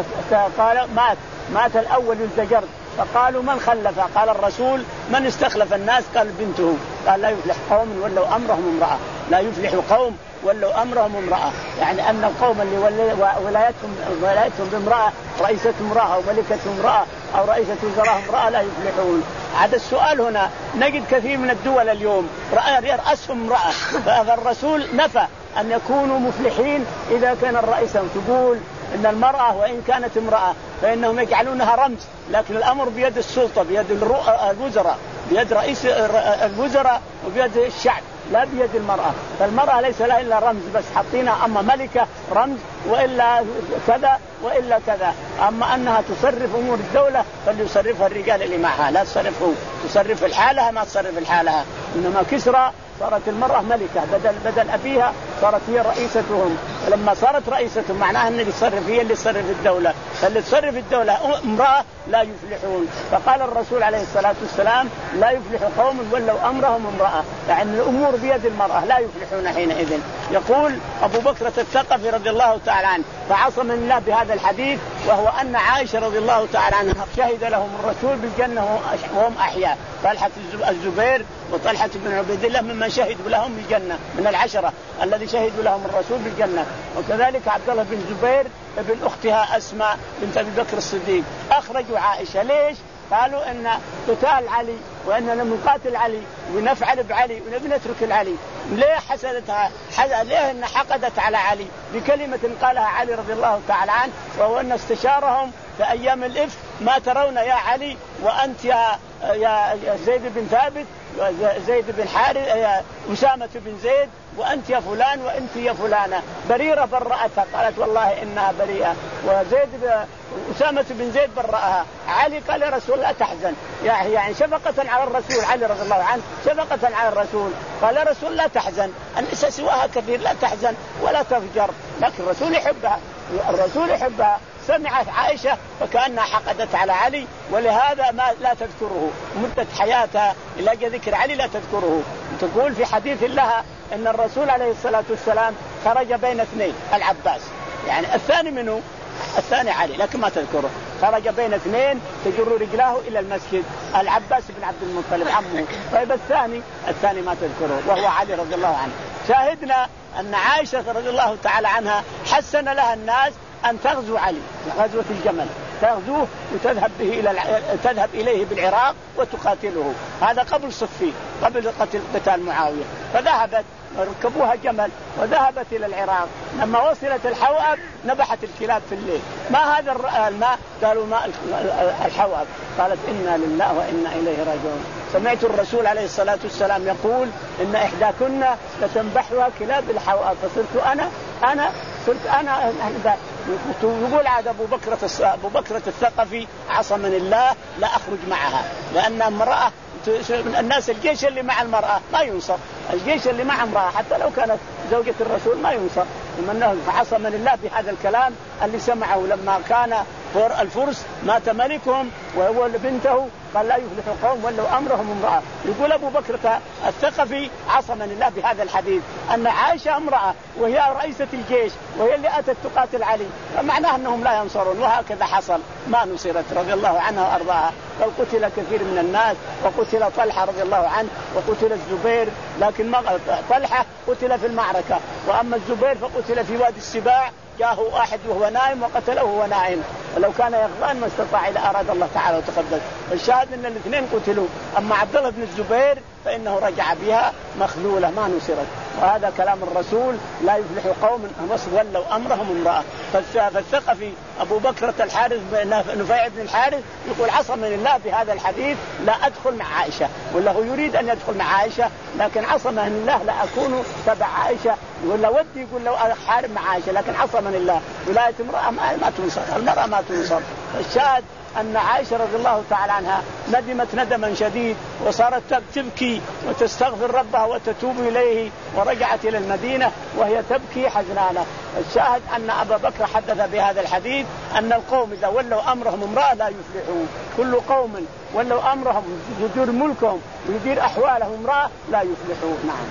Speaker 2: قال مات مات الأول يزدجرد، فقالوا من خلف؟ قال الرسول من استخلف الناس؟ قال بنته. قال لا يفلح قوم ولوا أمرهم امرأة، لا يفلح قوم ولوا أمرهم امرأة، يعني أن القوم اللي ولايتهم ولايتهم بامرأة رئيسة امرأة أو ملكة امرأة أو رئيسة وزراء امرأة لا يفلحون. هذا السؤال هنا نجد كثير من الدول اليوم رأسهم امرأة، فالرسول نفى أن يكونوا مفلحين إذا كان الرئيس. تقول إن المرأة وإن كانت امرأة فإنهم يجعلونها رمز، لكن الأمر بيد السلطة، بيد الوزراء، بيد رئيس الوزراء وبيد الشعب، لا بيد المرأة. فالمرأة ليس لها إلا رمز بس، حطينا أما ملكة رمز وإلا كذا وإلا كذا، أما أنها تصرف أمور الدولة فليصرفها الرجال اللي معها، لا تصرفه تصرف الحالها ما تصرف الحالها. إنما كسرى صارت المرأة ملكة بدل بدل أبيها، صارت هي رئيستهم، ولما صارت رئيستهم معناها أن اللي تصرف هي اللي تصرف الدولة، فاللي تصرف الدولة امرأة لا يفلحون. فقال الرسول عليه الصلاة والسلام لا يفلح قوم ولوا أمرهم امرأة، يعني الأمور بيد المرأة لا يفلحون حينئذ. يقول أبو بكرة الثقفي رضي الله تعالى عنه فعصم الله بهذا الحديث، وهو أن عائشة رضي الله تعالى عنها شهد لهم الرسول بالجنة وهم أحياء، طلحة الزبير وطلحة بن عبيد الله ممن شهدوا لهم بالجنة من العشرة الذي شهدوا لهم الرسول بالجنة، وكذلك عبد الله بن زبير ابن أختها أسماء بنت أبي بكر الصديق أخرجوا عائشة. ليش؟ قالوا إن قتال علي وإننا نقاتل علي ونفعل بعلي ونبي نترك العلي. ليه حسدتها؟ ليه إن حقدت على علي بكلمة قالها علي رضي الله تعالى عنه، وهو أن استشارهم في أيام الإفك ما ترون يا علي وأنت يا يا زيد بن ثابت زيد بن حارث يا أسامة بن زيد وأنت يا فلان وأنت يا فلانة. بريرة برأتها قالت والله إنها بريئة، وزيد أسامة بن زيد برأها. علي قال يا رسول لا تحزن، يعني شفقة على الرسول، علي رضي الله عنه شفقة على الرسول قال يا رسول لا تحزن، النساء سواها كثير لا تحزن ولا تفجر، لكن الرسول يحبها الرسول يحبها. سمعت عائشة فكأنها حقدت على علي، ولهذا ما لا تذكره مدة حياتها إلا ذكر علي لا تذكره. تقول في حديث لها إن الرسول عليه الصلاة والسلام خرج بين اثنين، العباس يعني الثاني منه الثاني علي لكن ما تذكره، خرج بين اثنين تجر رجلاه إلى المسجد، العباس بن عبد المطلب عمه. طيب الثاني الثاني ما تذكره وهو علي رضي الله عنه. شاهدنا أن عائشة رضي الله تعالى عنها حسن لها الناس أن تغزو علي غزوة الجمل، تغزوه وتذهب به إلى الع... تذهب إليه بالعراق وتقاتله. هذا قبل صفين قبل قتل قتال معاوية، فذهبت ركبوها جمل وذهبت إلى العراق. لما وصلت الحوأب نبحت الكلاب في الليل. ما هذا الماء؟ قالوا ماء الحوأب. قالت إنا لله وإنا إليه راجعون. سمعت الرسول عليه الصلاة والسلام يقول إن إحداكن لتنبحها كلاب الحوأب، فصرت أنا أنا صرت أنا يقول عاد أبو بكرة أبو بكرة الثقفي عصمني الله لا أخرج معها، لأن امرأة من الناس الجيش اللي مع المرأة ما ينصر، الجيش اللي مع امرأة حتى لو كانت زوجة الرسول ما ينصر. ومنه فعصمني الله بهذا الكلام اللي سمعه لما كان الفرس مات ملكهم وهو بنته قال لا يفلح قوم ولوا أمرهم امرأة. يقول أبو بكرة الثقفي عصمني الله بهذا الحديث أن عائشة امرأة وهي رئيسة الجيش وهي اللي أتت تقاتل علي، فمعناه أنهم لا ينصرون، وهكذا حصل ما نصرت رضي الله عنها وأرضاها. بل قتل كثير من الناس، وقتل طلحة رضي الله عنه وقتل الزبير، لكن طلحة قتل في المعركة، وأما الزبير فقتل في وادي السباع، جاءه واحد وهو نائم وقتله وهو نائم، ولو كان يغضان ما استطاع إذا أراد الله تعالى وتقدس. الشاهد أن الاثنين قتلوا. أما عبد الله بن الزبير فإنه رجع بها مخذولة ما نصرت. وهذا كلام الرسول لا يفلح قوم ولوا أمرهم امرأة. فالثقفي أبو بكرة الحارث نفيع بن الحارث يقول عصمني الله بهذا الحديث لا أدخل مع عائشة، ولا هو يريد أن يدخل مع عائشة لكن عصمني الله لا أكون تبع عائشة، ولا ودي يقول لو أحارب مع عائشة، لكن عصمني الله. ولاية امرأة ما تنصر، المرأة ما تنصر. الشاهد أن عائشة رضي الله تعالى عنها ندمت ندما شديد وصارت تبكي وتستغفر ربها وتتوب إليه، ورجعت إلى المدينة وهي تبكي حزنانة. الشاهد أن أبا بكر حدث بهذا الحديث أن القوم إذا ولوا أمرهم امرأة لا يفلحون. كل قوم ولوا أمرهم يدير ملكهم ويدير أحوالهم امرأة لا يفلحون. نعم.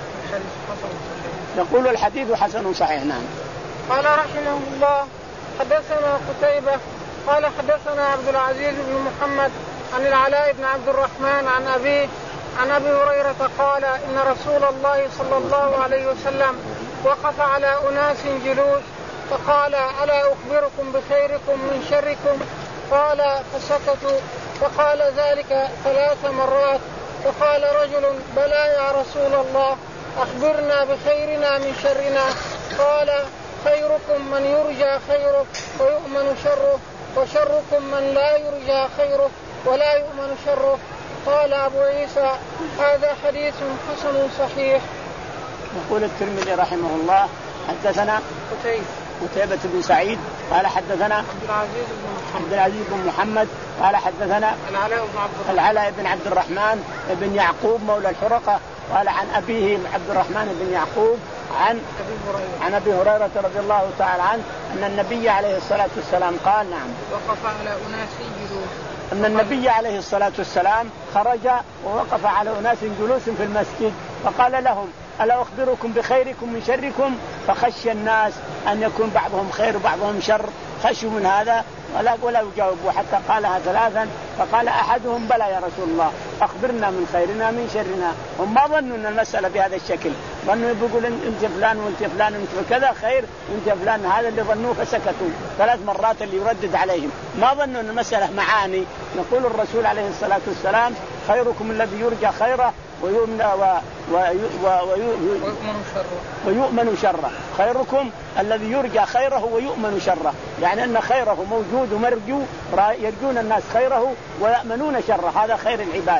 Speaker 2: يقول الحديث حسن صحيح. نعم.
Speaker 1: قال رحمه الله حدثنا قتيبة قال حدثنا عبد العزيز بن محمد عن العلاء بن عبد الرحمن عن أبيه عن أبي هريرة قال إن رسول الله صلى الله عليه وسلم وقف على أناس جلوس فقال ألا أخبركم بخيركم من شركم؟ قال فسكتوا، فقال ذلك ثلاث مرات، فقال رجل بلى يا رسول الله أخبرنا بخيرنا من شرنا. قال خيركم من يرجى خيره ويؤمن شره، وشركم من لا يرجى خيره ولا يؤمن شره. قال أبو عيسى هذا حديث حسن صحيح.
Speaker 2: يقول الترمذي رحمه الله حدثنا قتيبة بن سعيد قال حدثنا
Speaker 1: عبد العزيز بن محمد,
Speaker 2: عبد العزيز بن محمد قال حدثنا
Speaker 1: العلاء بن عبد الرحمن,
Speaker 2: العلاء بن عبد الرحمن بن يعقوب مولى الحرقة قال عن أبيه عبد الرحمن بن يعقوب عن عن أبي هريرة رضي الله تعالى عنه أن النبي عليه الصلاة والسلام قال نعم
Speaker 1: وقف على أناس جلوس
Speaker 2: أن النبي عليه الصلاة والسلام خرج ووقف على أناس جلوس في المسجد فقال لهم ألا أخبركم بخيركم من شركم؟ فخشي الناس أن يكون بعضهم خير وبعضهم شر، خشوا من هذا ولا ولا يجاوبوا حتى قالها ثلاثا. فقال أحدهم بلى يا رسول الله أخبرنا من خيرنا من شرنا. هم ما ظنوا أن المسألة بهذا الشكل، ظنوا يقول أنت فلان وأنت فلان وأنت كذا خير وأنت فلان، هذا اللي ظنوه فسكتوا ثلاث مرات اللي يردد عليهم، ما ظنوا أن المسألة معاني. يقول الرسول عليه الصلاة والسلام خيركم الذي يرجى خيره ويؤمن و... و... و... ويؤمن شره ويؤمن شره. خيركم الذي يرجى خيره ويؤمن شره، يعني أن خيره موجود ومرجو، يرجون الناس خيره ويأمنون شره، هذا خير العباد.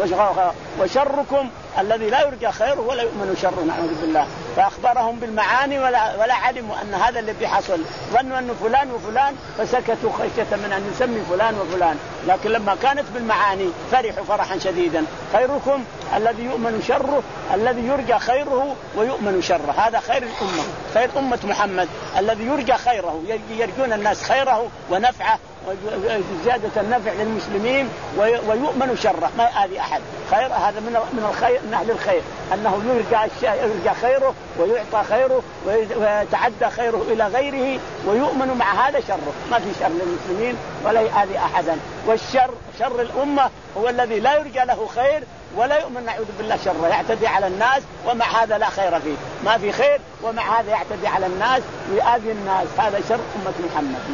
Speaker 2: وشركم الذي لا يرجى خيره ولا يؤمن شره، نعوذ بالله. فأخبرهم بالمعاني ولا, ولا علموا أن هذا اللي بيحصل، ظنوا أنه فلان وفلان فسكتوا خشية من أن يسمي فلان وفلان، لكن لما كانت بالمعاني فرحوا فرحا شديدا. خيركم الذي يؤمن شره الذي يرجى خيره ويؤمن شره، هذا خير الأمة، خير أمة محمد الذي يرجى خيره، يرجون الناس خيره ونفعه وزيادة النفع للمسلمين ويؤمن شره، ما هذه أحد خير. هذا من من الخير، من أهل الخير، أنه يرجى يرجى خيره ويعطى خيره ويتعدى خيره إلى غيره ويؤمن مع هذا شره، ما في شر للمسلمين ولا يؤذي أحدا. والشر شر الأمة هو الذي لا يرجى له خير ولا يؤمن، نعوذ بالله شره، يعتدي على الناس ومع هذا لا خير فيه، ما في خير ومع هذا يعتدي على الناس ويؤذي الناس، هذا شر أمة محمد.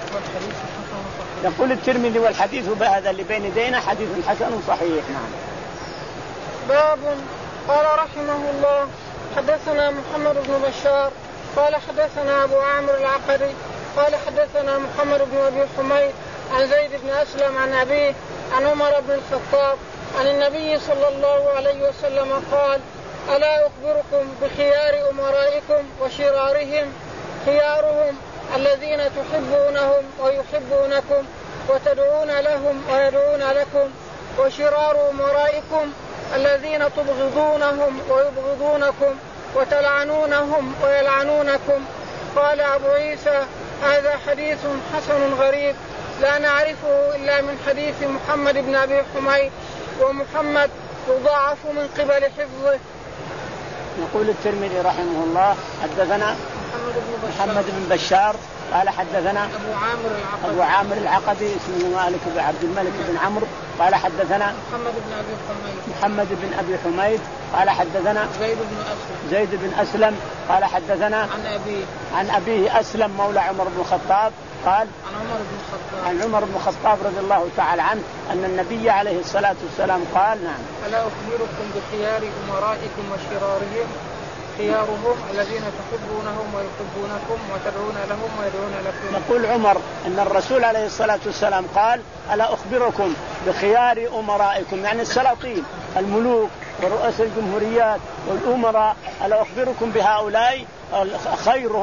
Speaker 2: يقول الترمذي والحديث بهذا اللي بين يدينا حديث حسن صحيح. نعم.
Speaker 1: باب. قال رحمه الله حدثنا محمد بن بشار قال حدثنا أبو عامر العقدي قال حدثنا محمد بن أبي حميد عن زيد بن أسلم عن أبيه عن عمر بن الخطاب عن النبي صلى الله عليه وسلم قال ألا أخبركم بخيار أمرائكم وشرارهم؟ خيارهم الذين تحبونهم ويحبونكم وتدعون لهم ويدعون لكم، وشرار أمرائكم الذين تبغضونهم ويبغضونكم وتلعنونهم ويلعنونكم. قال أبو عيسى هذا حديث حسن غريب لا نعرفه إلا من حديث محمد بن أبي حميد، ومحمد يضاعف من قبل حفظه.
Speaker 2: يقول الترمذي رحمه الله حدثنا محمد بن بشار قال حدثنا
Speaker 1: أبو عامر العقدي,
Speaker 2: أبو عامر العقدي اسمه مالك بن عبد الملك بن عمرو قال حدثنا
Speaker 1: محمد بن أبي حميد
Speaker 2: محمد بن أبي حميد قال حدثنا
Speaker 1: زيد بن أسلم
Speaker 2: زيد بن أسلم قال حدثنا
Speaker 1: عن أبيه
Speaker 2: عن أبيه أسلم مولى عمر بن الخطاب قال
Speaker 1: عن عمر بن الخطاب
Speaker 2: عن عمر بن الخطاب رضي الله تعالى عنه أن النبي عليه الصلاة والسلام قال نعم
Speaker 1: ألا أخبركم بخيار أمرائكم وشرارهم؟ خيارهم الذين تحبونهم ويحبونكم وتدعون لهم ويدعون لكم.
Speaker 2: يقول عمر أن الرسول عليه الصلاة والسلام قال ألا أخبركم بخيار أمرائكم، يعني السلاطين الملوك ورؤساء الجمهوريات والأمراء، ألا أخبركم بهؤلاء خيرهم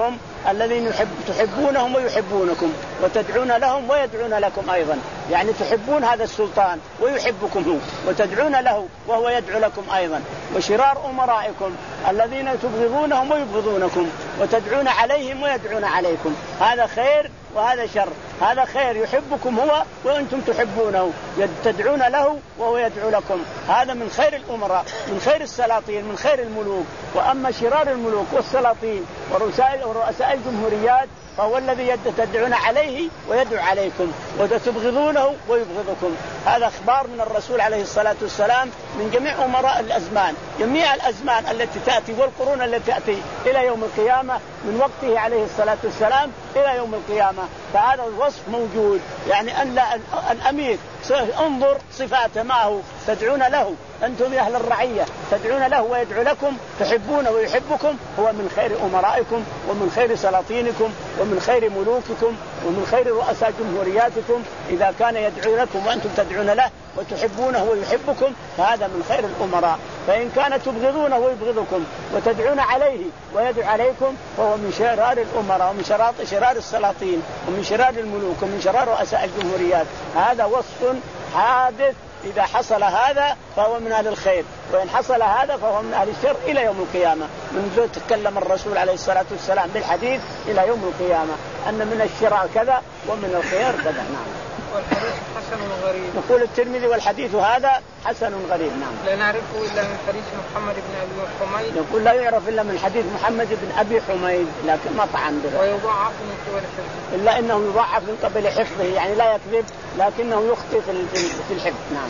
Speaker 2: الذين يحب تحبونهم ويحبونكم وتدعون لهم ويدعون لكم أيضا، يعني تحبون هذا السلطان ويحبكم هو وتدعون له وهو يدعو لكم أيضا. وشرار أمرائكم الذين تبغضونهم ويبغضونكم وتدعون عليهم ويدعون عليكم، هذا خير وهذا شر. هذا خير يحبكم هو وأنتم تحبونه، تدعون له وهو يدعو لكم، هذا من خير الأمراء من خير السلاطين من خير الملوك. وأما شرار الملوك والسلاطين ورؤساء الجمهوريات فهو الذي تدعون عليه ويدعو عليكم وتبغضونه ويبغضكم. هذا أخبار من الرسول عليه الصلاة والسلام من جميع أمراء الأزمان، جميع الأزمان التي تأتي والقرون التي تأتي إلى يوم القيامة من وقته عليه الصلاة والسلام إلى يوم القيامة. فهذا الوصف موجود، يعني أن الأمير انظر صفاته معه، تدعون له أنتم أهل الرعية تدعون له ويدعو لكم، تحبونه ويحبكم، هو من خير أمرائكم ومن خير سلاطينكم ومن خير ملوككم ومن خير رؤساء جمهورياتكم. إذا كان يدعو لكم وأنتم تدعون له وتحبونه ويحبكم فهذا من خير الأمراء. فإن كان تبغضونه ويبغضكم وتدعون عليه ويدعو عليكم فهو من شرار الأمراء ومن شرار السلاطين ومن شرار الملوك ومن شرار رؤساء الجمهوريات. هذا وصف حادث، إذا حصل هذا فهو من أهل الخير، وإن حصل هذا فهو من أهل الشر إلى يوم القيامة. من ذو تكلم الرسول عليه الصلاة والسلام بالحديث إلى يوم القيامة أن من الشر كذا ومن الخير كذا. نعم.
Speaker 1: والحديث حسن غريب.
Speaker 2: يقول الترمذي والحديث هذا حسن غريب. نعم.
Speaker 1: لا نعرفه إلا من حديث محمد بن أبي حميد.
Speaker 2: يقول لا يعرف إلا من حديث محمد بن أبي حميد لكن ما طعن به.
Speaker 1: ويضاعف من قبل حفظه.
Speaker 2: إلا إنه يضاعف من قبل حفظه، يعني لا يكذب لكنه يخطئ في الحفظ. نعم.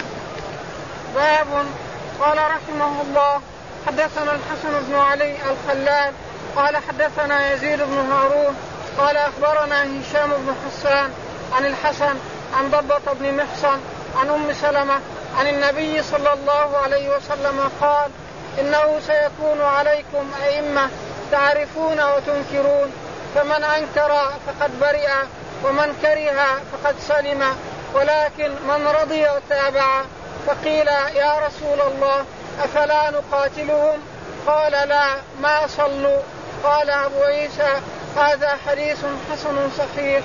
Speaker 1: باب. قال رحمه الله حدثنا الحسن بن علي الخلال قال حدثنا يزيد بن هارون قال أخبرنا هشام بن حسان عن الحسن عن ضبة بن محصن عن أم سلمة عن النبي صلى الله عليه وسلم قال إنه سيكون عليكم أئمة تعرفون وتنكرون، فمن أنكر فقد برئ ومن كره فقد سلم، ولكن من رضي تابع. فقيل يا رسول الله أفلا نقاتلهم؟ قال لا ما صلوا. قال أبو عيسى هذا حديث حسن صحيح.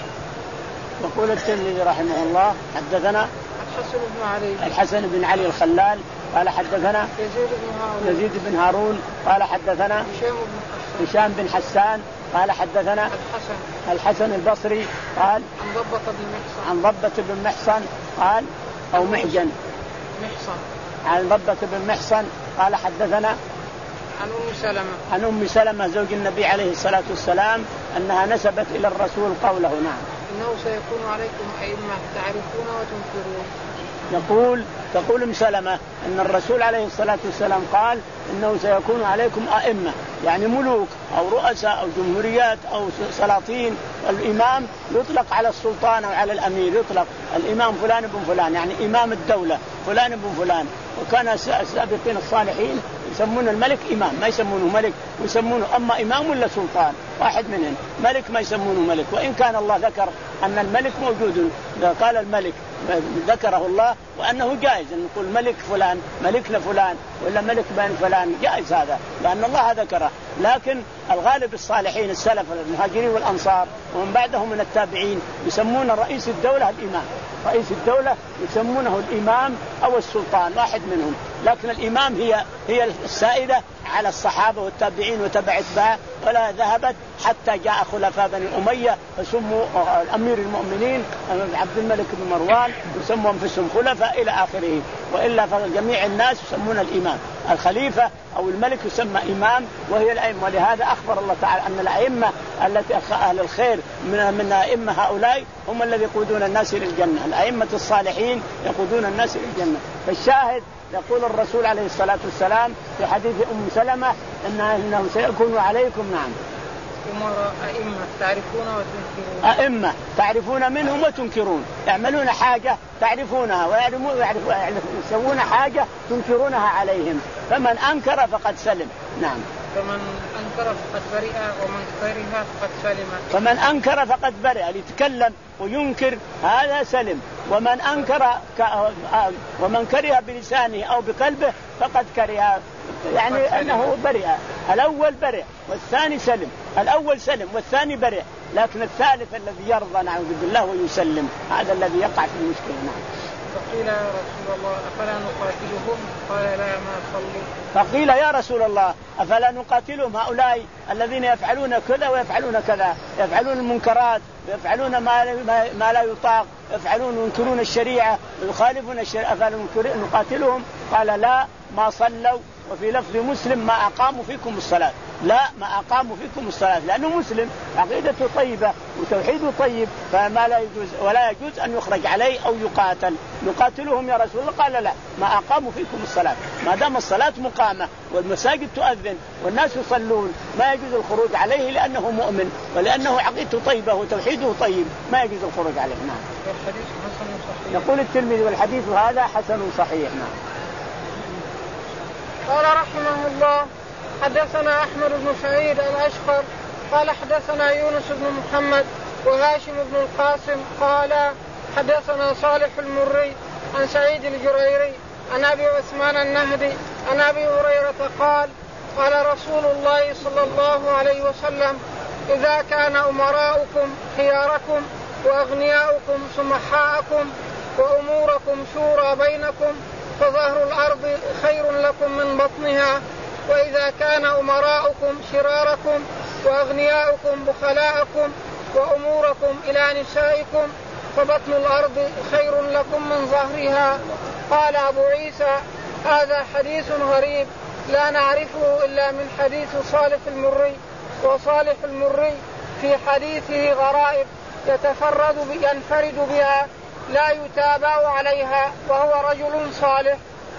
Speaker 2: يقول الترمذي رحمه الله حدثنا
Speaker 1: الحسن بن علي
Speaker 2: الحسن بن علي الخلال قال حدثنا
Speaker 1: يزيد بن هارون,
Speaker 2: يزيد بن هارون قال حدثنا
Speaker 1: هشام بن,
Speaker 2: هشام بن حسان قال حدثنا
Speaker 1: الحسن,
Speaker 2: الحسن البصري قال
Speaker 1: عن ضبة بن محصن
Speaker 2: عن ضبة بن محصن قال أو محجن
Speaker 1: محصن
Speaker 2: عن ضبة بن محصن قال حدثنا
Speaker 1: عن أم سلمة
Speaker 2: عن أم سلمة زوج النبي عليه الصلاة والسلام أنها نسبت إلى الرسول قوله. نعم.
Speaker 1: إنه سيكون عليكم أئمة تعرفون وتنكرون.
Speaker 2: يقول تقول أم سلمة أن الرسول عليه الصلاة والسلام قال إنه سيكون عليكم أئمة، يعني ملوك أو رؤساء أو جمهوريات أو سلاطين. الإمام يطلق على السلطان أو على الأمير، يطلق الإمام فلان بن فلان، يعني إمام الدولة فلان بن فلان. وكان السابقين الصالحين يسمون الملك إمام، ما يسمونه ملك ويسمونه أما إمام ولا سلطان واحد منهم، ملك ما يسمونه ملك. وإن كان الله ذكر أن الملك موجود، قال الملك ذكره الله وأنه جائز أن نقول ملك فلان ملكنا فلان ولا ملك بن فلان، جائز هذا لأن الله ذكره. لكن الغالب الصالحين السلف المهاجرين والأنصار ومن بعدهم من التابعين يسمون رئيس الدولة الإمام، رئيس الدولة يسمونه الإمام أو السلطان واحد منهم. لكن الإمام هي هي السائدة على الصحابة والتابعين وتبع اتباعه، ولا ذهبت حتى جاء خلفاء بني أمية فسموا أمير المؤمنين عبد الملك بن مروان وسموا أنفسهم خلفاء إلى آخره. وإلا فجميع الناس يسمون الإمام الخليفة أو الملك يسمى إمام وهي الأئمة. ولهذا أخبر الله تعالى أن الأئمة التي أهل الخير من من أئمة هؤلاء هم الذي يقودون الناس إلى الجنة، الأئمة الصالحين يقودون الناس إلى الجنة. فالشاهد يقول الرسول عليه الصلاة والسلام في حديث أم سلمة إنه سيكون عليكم. نعم.
Speaker 1: أئمة تعرفون وتنكرون.
Speaker 2: أئمة تعرفون منهم وتنكرون، يعملون حاجة تعرفونها ويسوون حاجة تنكرونها عليهم. فمن أنكر فقد سلم. نعم.
Speaker 1: فمن أنكر فقد برئ ومن كره فقد سلم.
Speaker 2: فمن أنكر فقد برئ، اللي يتكلم وينكر هذا سلم. ومن أنكر ك... ومن كره بلسانه أو بقلبه فقد كره، يعني أنه برئ. الأول برئ والثاني سلم. الأول سلم والثاني برئ، لكن الثالث الذي يرضى نعوذ بالله ويسلم هذا الذي يقع في المشكلة. نعم.
Speaker 1: فقيل يا رسول الله أفلا نقاتلهم؟ قال لا ما صلوا.
Speaker 2: فقيل يا رسول الله أفلا نقاتلهم هؤلاء الذين يفعلون كذا ويفعلون كذا، يفعلون المنكرات ويفعلون ما, ما لا يطاق، يفعلون وينكرون الشريعة ويخالفون الشريعة، أفلا نقاتلهم؟ قال لا ما صلوا. وفي لفظ مسلم ما أقاموا فيكم الصلاة، لا ما أقاموا فيكم الصلاة، لأنه مسلم عقيدته طيبة وتوحيده طيب فما لا يجوز ولا يجوز أن يخرج عليه أو يقاتل. نقاتلهم يا رسول الله؟ قال لا ما أقاموا فيكم الصلاة، ما دام الصلاة مقامة والمساجد تؤذن والناس يصلون ما يجوز الخروج عليه لأنه مؤمن ولأنه عقيدته طيبة وتوحيده طيب ما يجوز الخروج عليه. نعم.
Speaker 1: الحديث حسن صحيح.
Speaker 2: يقول الترمذي والحديث هذا حسن صحيح. نعم.
Speaker 1: قال رحمه الله حدثنا أحمد بن سعيد الأشقر قال حدثنا يونس بن محمد وهاشم بن القاسم قال حدثنا صالح المري عن سعيد الجريري عن أبي عثمان النهدي عن أبي هريرة قال قال رسول الله صلى الله عليه وسلم إذا كان أمراؤكم خياركم وأغنياؤكم سمحاءكم وأموركم شورى بينكم فظهر الأرض خير لكم من بطنها، وإذا كان أمراؤكم شراركم وأغنياؤكم بخلاءكم وأموركم إلى نسائكم فبطن الأرض خير لكم من ظهرها. قال أبو عيسى هذا حديث غريب لا نعرفه إلا من حديث صالح المري، وصالح المري في حديثه غرائب يتفرد ينفرد بها لا يتابع عليها وهو رجل صالح.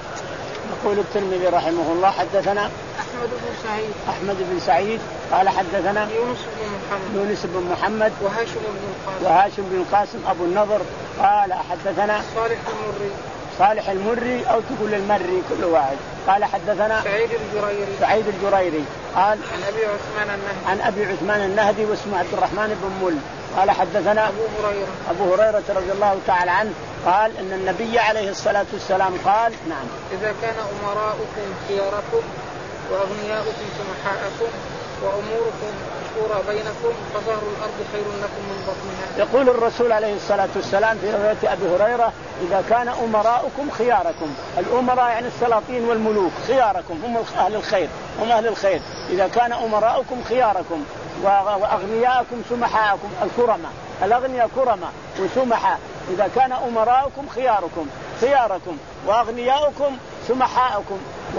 Speaker 2: يقول الترمذي رحمه الله حدثنا
Speaker 1: أحمد بن سعيد
Speaker 2: أحمد بن سعيد قال حدثنا
Speaker 1: يونس بن محمد
Speaker 2: يونس بن محمد
Speaker 1: وهاشم بن القاسم
Speaker 2: وهاشم بن القاسم أبو النضر قال حدثنا
Speaker 1: صالح المري
Speaker 2: صالح المري أو تقول المري كل واحد قال حدثنا
Speaker 1: سعيد الجريري
Speaker 2: سعيد الجريري قال
Speaker 1: عن أبي عثمان النهدي
Speaker 2: عن أبي عثمان النهدي واسمه عبد الرحمن بن مل قال حدثنا
Speaker 1: أبو هريرة
Speaker 2: أبو هريرة رضي الله تعالى عنه قال إن النبي عليه الصلاة والسلام قال نعم
Speaker 1: إذا كان أمراؤكم خياركم وأغنياؤكم سمحاءكم وأموركم شورى بينكم فظهر الأرض خير لكم من بطنها.
Speaker 2: يقول الرسول عليه الصلاة والسلام في رواية أبي هريرة إذا كان أمراؤكم خياركم، الأمراء يعني السلاطين والملوك، خياركم هم أهل الخير هم أهل الخير إذا كان أمراؤكم خياركم وأغنياءكم سمحاءكم الكرماء، الأغنياء كرماء وسمحاء، إذا كان أمراؤكم خياركم خياركم وأغنياؤكم سمحاءكم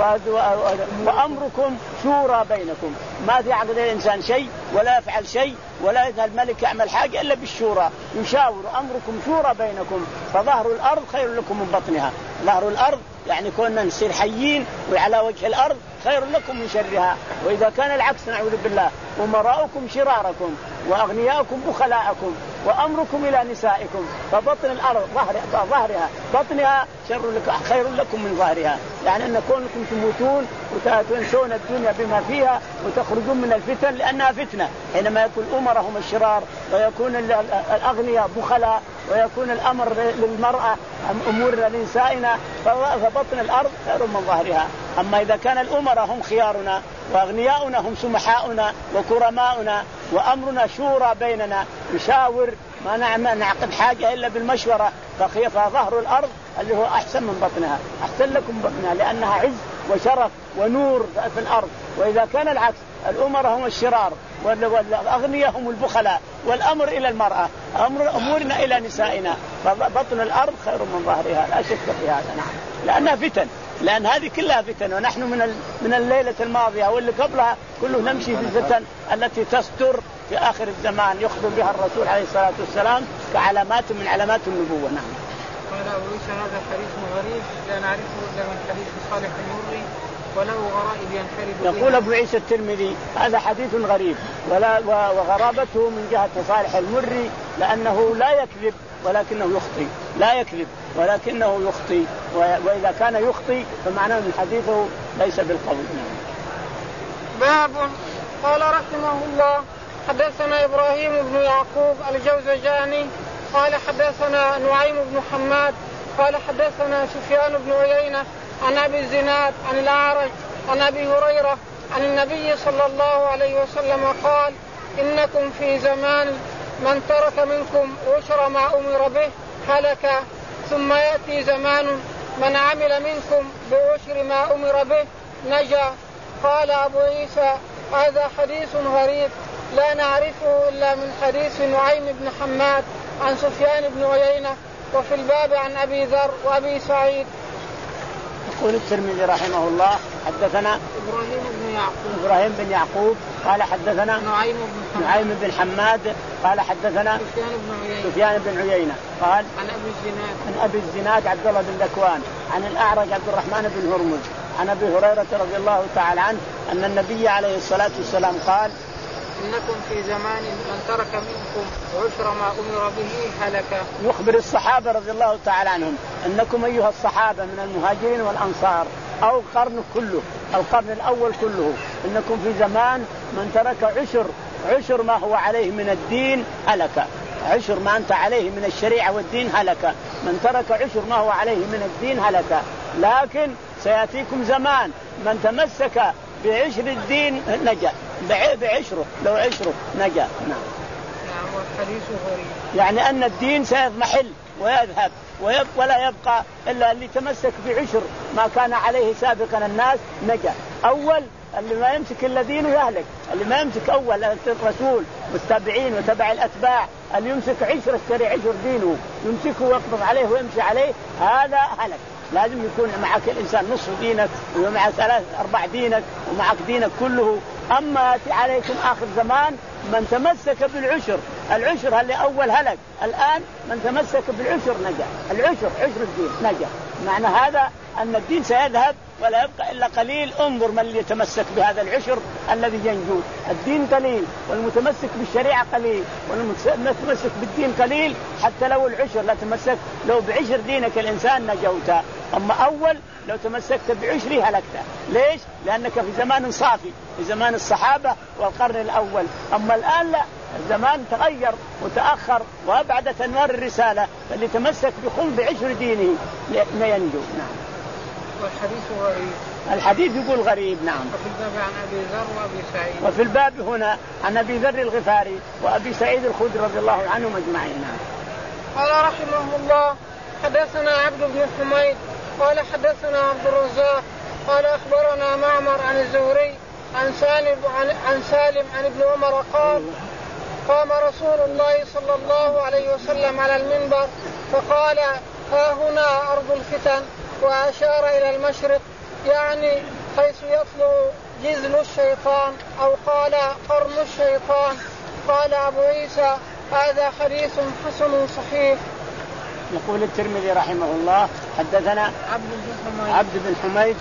Speaker 2: وأمركم شورى بينكم، ما في عقد الإنسان شيء ولا يفعل شيء ولا يذهب الملك يعمل حاجة إلا بالشورى، يشاور أمركم شورى بينكم فظهر الأرض خير لكم من بطنها. ظهر الأرض يعني كنا نصير حيين وعلى وجه الأرض خير لكم من شرها. وإذا كان العكس نعوذ بالله أمراؤكم شراركم وأغنياؤكم بخلاءكم وأمركم إلى نسائكم فبطن الأرض ظهر ظهرها بطنها شر لك خير لكم من ظهرها، يعني أن كونكم تموتون وتنسون الدنيا بما فيها وتخرجون من الفتن لأنها فتنة، حينما يكون أمرهم الشرار ويكون الأغنياء بخلاء ويكون الأمر للمرأة أمور لنسائنا فبطن الأرض خير من ظهرها. أما إذا كان الأمراء هم خيارنا وأغنياؤنا هم سمحاؤنا وكرماؤنا وأمرنا شورى بيننا نشاور ما نعمل نعقد حاجة إلا بالمشورة فظهر الأرض اللي هو أحسن من بطنها، أحسن لكم بطنها لأنها عز وشرف ونور في الأرض. وإذا كان العكس الأمراء هم الشرار والأغنياء هم البخلاء والأمر إلى المرأة أمر أمورنا إلى نسائنا فبطن الأرض خير من ظهرها لا شك في هذا. نعم لأنها فتن، لأن هذه كلها فتن، ونحن من من الليلة الماضية واللي قبلها كله نمشي في الفتن التي تستر في آخر الزمان يخبر بها الرسول عليه الصلاة والسلام كعلامات من علامات النبوة. نعم.
Speaker 1: قال أبو عيسى هذا حديث غريب لا نعرفه إلا من حديث صالح المري وله غرائب ينفرد.
Speaker 2: يقول أبو عيسى الترمذي هذا حديث غريب ولا وغرابته من جهة صالح المري لأنه لا يكذب ولكنه يخطي، لا يكذب ولكنه يخطي، وإذا كان يخطي فمعناه من حديثه ليس بالقول.
Speaker 1: باب. قال رحمه الله حدثنا إبراهيم بن يعقوب الجوزجاني قال حدثنا نعيم بن حماد قال حدثنا سفيان بن عيينة عن أبي الزناد عن الأعرج عن أبي هريرة عن النبي صلى الله عليه وسلم قال إنكم في زمان من ترك منكم عشر ما أمر به هلك، ثم يأتي زمان من عمل منكم بعشر ما أمر به نجا. قال أبو عيسى هذا حديث غريب لا نعرفه إلا من حديث نعيم بن حماد عن سفيان بن عيينة، وفي الباب عن أبي ذر وأبي سعيد.
Speaker 2: يقول الترمذي رحمه الله حدثنا
Speaker 1: إبراهيم بن يعقوب
Speaker 2: إبراهيم بن يعقوب قال حدثنا
Speaker 1: نعيم بن حماد
Speaker 2: نعيم بن حماد قال حدثنا
Speaker 1: سفيان بن عيينة
Speaker 2: سفيان بن عيينة قال
Speaker 1: عن أبي الزناد
Speaker 2: عن أبي الزناد عبد الله بن ذكوان عن الأعرج عبد الرحمن بن هرمز عن أبي هريرة رضي الله تعالى عنه أن النبي عليه الصلاة والسلام قال
Speaker 1: إنكم في زمان من ترك منكم عشر ما أمر به هلك.
Speaker 2: يخبر الصحابة رضي الله تعالى عنهم أنكم أيها الصحابة من المهاجرين والأنصار أو القرن كله القرن الأول كله إنكم في زمان من ترك عشر عشر ما هو عليه من الدين هلك. عشر ما أنت عليه من الشريعة والدين هلك. من ترك عشر ما هو عليه من الدين هلك. لكن سيأتيكم زمان من تمسك بعشر الدين نجا، بعشره لو عشره نجا. نعم.
Speaker 1: والحديث غريب
Speaker 2: يعني أن الدين سيضمحل ويذهب ويبقى ولا يبقى إلا اللي تمسك بعشر ما كان عليه سابقا الناس نجا. أول اللي ما يمسك الذين يهلك، اللي ما يمسك أول الرسول والتابعين وتبع الأتباع، اللي يمسك عشر الشريعة عشر دينه يمسكه ويقبض عليه ويمشي عليه هذا هلك. لازم يكون معك الإنسان نصف دينك ومعك ثلاث أربع دينك ومعك دينك كله. أما عليكم آخر زمان من تمسك بالعشر العشر اللي أول هلك، الآن من تمسك بالعشر نجا. العشر عشر الدين نجا. معنى هذا أن الدين سيذهب ولا يبقى إلا قليل. انظر من يتمسك بهذا العشر الذي ينجو. الدين قليل والمتمسك بالشريعة قليل والمتمسك بالدين قليل. حتى لو العشر لا تمسك لو بعشر دينك الإنسان نجوت. أما أول لو تمسكت بعشره هلكت. ليش؟ لأنك في زمان صافي، في زمان الصحابة والقرن الأول. أما الآن لا، الزمان تغير وتأخر وأبعدت أنوار الرسالة، فاللي تمسك بخم بعشر دينه لا ينجو. نعم.
Speaker 1: والحديث غريب.
Speaker 2: الحديث يقول غريب. نعم.
Speaker 1: وفي الباب عن أبي ذر وأبي سعيد.
Speaker 2: وفي الباب هنا عن أبي ذر الغفاري وأبي سعيد الخدري رضي الله عنهم أجمعين.
Speaker 1: قال رحمه الله حدثنا عبد بن حميد قال حدثنا عبد الرزاق قال أخبرنا معمر عن الزهري عن سالم عن, عن سالم عن ابن عمر قال قام رسول الله صلى الله عليه وسلم على المنبر فقال ها هنا أرض الفتن، وأشار إلى المشرق يعني حيث يطلع جذل الشيطان أو قال قرن الشيطان. قال أبو عيسى هذا حديث حسن صحيح.
Speaker 2: يقول الترمذي رحمه الله حدثنا
Speaker 1: عبد بن حميد,
Speaker 2: عبد بن حميد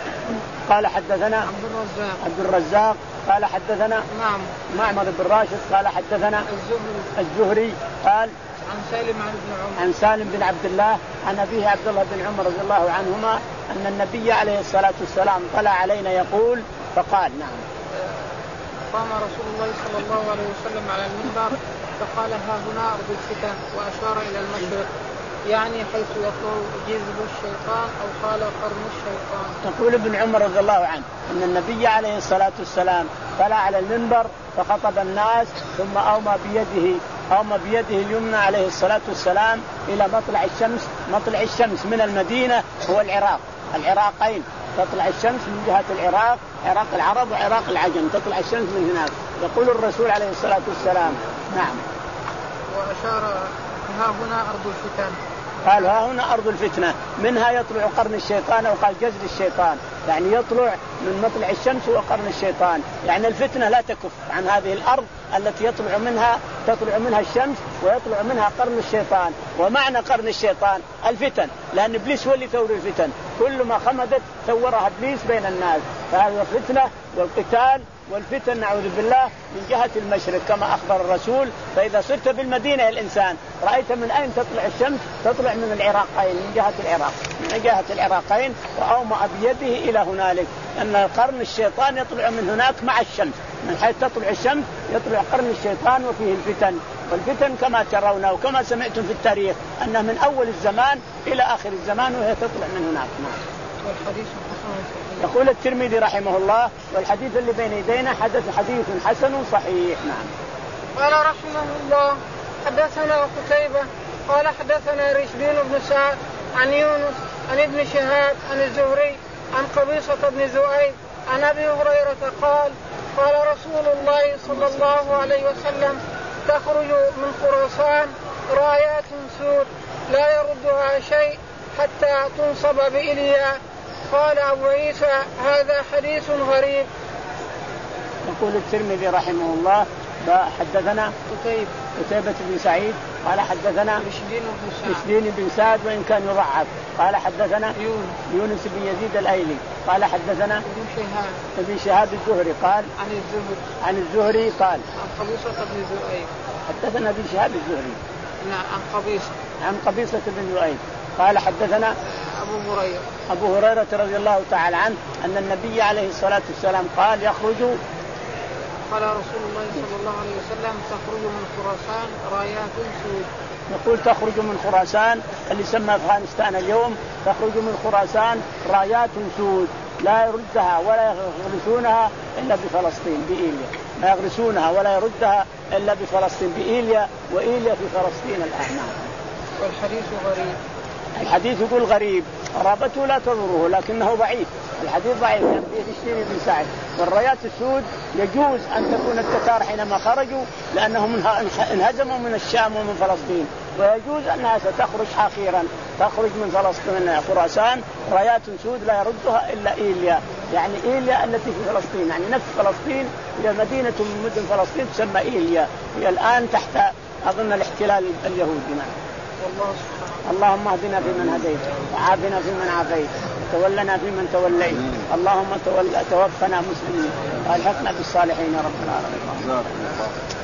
Speaker 2: قال حدثنا
Speaker 1: عبد الرزاق,
Speaker 2: عبد الرزاق قال حدثنا
Speaker 1: نعم
Speaker 2: معمر بن راشد قال حدثنا
Speaker 1: الزهري,
Speaker 2: الزهري قال
Speaker 1: عن سالم عن ابن عمر
Speaker 2: عن سالم بن عبد الله عن أبيه عبد الله بن عمر رضي الله عنهما أن النبي عليه الصلاة والسلام طلع علينا يقول فقال نعم
Speaker 1: قام رسول الله صلى الله عليه وسلم على المنبر فقال ها هنا أرض الفتن، وأشار إلى المشرق يعني حيث يطلع جذب الشيطان أو قال قرن الشيطان.
Speaker 2: تقول ابن عمر رضي الله عنه أن النبي عليه الصلاة والسلام طلع على المنبر فخطب الناس ثم أومى بيده أومى بيده اليمنى عليه الصلاة والسلام إلى مطلع الشمس. مطلع الشمس من المدينة هو العراق، العراقين تطلع الشمس من جهة العراق، عراق العرب وعراق العجم، تطلع الشمس من هناك. يقول الرسول عليه الصلاة والسلام نعم
Speaker 1: وأشار ها هنا أرض الفتن،
Speaker 2: قال ها هنا أرض الفتنة منها يطلع قرن الشيطان أو قال جذل الشيطان، يعني يطلع من مطلع الشمس وقرن الشيطان، يعني الفتنة لا تكف عن هذه الأرض التي يطلع منها تطلع منها الشمس ويطلع منها قرن الشيطان. ومعنى قرن الشيطان الفتن، لأن إبليس هو اللي ثور الفتن، كل ما خمدت ثورها إبليس بين الناس، فهذه الفتنة والقتال والفتن نعوذ بالله من جهة المشرق كما أخبر الرسول. فإذا صرت بالمدينة الإنسان رأيت من أين تطلع الشمس؟ تطلع من العراقين، من جهة العراق، من جهة العراقين، وأومأ بيده إلى هنالك أن قرن الشيطان يطلع من هناك مع الشمس، من حيث تطلع الشمس يطلع قرن الشيطان وفيه الفتن. والفتن كما ترون وكما سمعتم في التاريخ أنها من أول الزمان إلى آخر الزمان وهي تطلع من هناك.
Speaker 1: والحديث حسن.
Speaker 2: يقول الترمذي رحمه الله والحديث اللي بين يدينا حدث حديث حسن صحيح. نعم.
Speaker 1: قال رحمه الله حدثنا قتيبة قال حدثنا رشدين بن سعد عن يونس عن ابن شهاب عن الزهري عن قبيصة بن ذؤيب عن أبي هريرة قال قال رسول الله صلى الله عليه وسلم تخرج من خراسان رايات سود لا يردها شيء حتى تنصب بإليا. قال أبو عيسى هذا حديث غريب.
Speaker 2: يقول الترمذي رحمه الله حدثنا
Speaker 1: قتيبة
Speaker 2: قتيبة بن سعيد قال حدثنا
Speaker 1: رشدين بن سعد
Speaker 2: رشدين بن سعد وإن كان يضعف قال حدثنا
Speaker 1: يونس
Speaker 2: يونس بن يزيد الأيلي قال حدثنا
Speaker 1: ابن شهاب
Speaker 2: ابن شهاب الزهري قال
Speaker 1: عن الزهري
Speaker 2: عن الزهري قال
Speaker 1: عن قبيصة بن ذؤيب
Speaker 2: حدثنا ابن شهاب الزهري
Speaker 1: نعم عن قبيصة
Speaker 2: عن قبيصة بن ذؤيب قال حدثنا
Speaker 1: أبو هريرة
Speaker 2: أبو هريرة رضي الله تعالى عنه أن النبي عليه الصلاة والسلام قال يخرج
Speaker 1: قال رسول الله صلى الله عليه وسلم تخرج من خراسان رايات سود.
Speaker 2: يقول تخرج من خراسان اللي يسمى أفغانستان اليوم تخرج من خراسان رايات سود لا يردها ولا يغرسونها إلا بفلسطين بإيليا ما يغرسونها ولا يردها إلا بفلسطين بإيليا وإيليا في فلسطين الآن.
Speaker 1: والحديث غريب.
Speaker 2: الحديث يقول غريب قرابته لا تضره لكنه ضعيف. الحديث ضعيف يعني فيه رشدين بن سعد. والرايات السود يجوز أن تكون التتار حينما خرجوا لأنهم انهزموا من الشام ومن فلسطين ويجوز أنها ستخرج حقيرا تخرج من فلسطين من خراسان رايات سود لا يردها إلا إيليا يعني إيليا التي في فلسطين يعني نفس فلسطين هي مدينة من مدن فلسطين تسمى إيليا هي الآن تحت أظن الاحتلال اليهودي.
Speaker 1: والله سبحانه.
Speaker 2: اللهم اهدنا فيمن هديت وعافنا فيمن عافيت وتولنا فيمن توليت اللهم توفنا مسلمين والحقنا بالصالحين يا رب العالمين.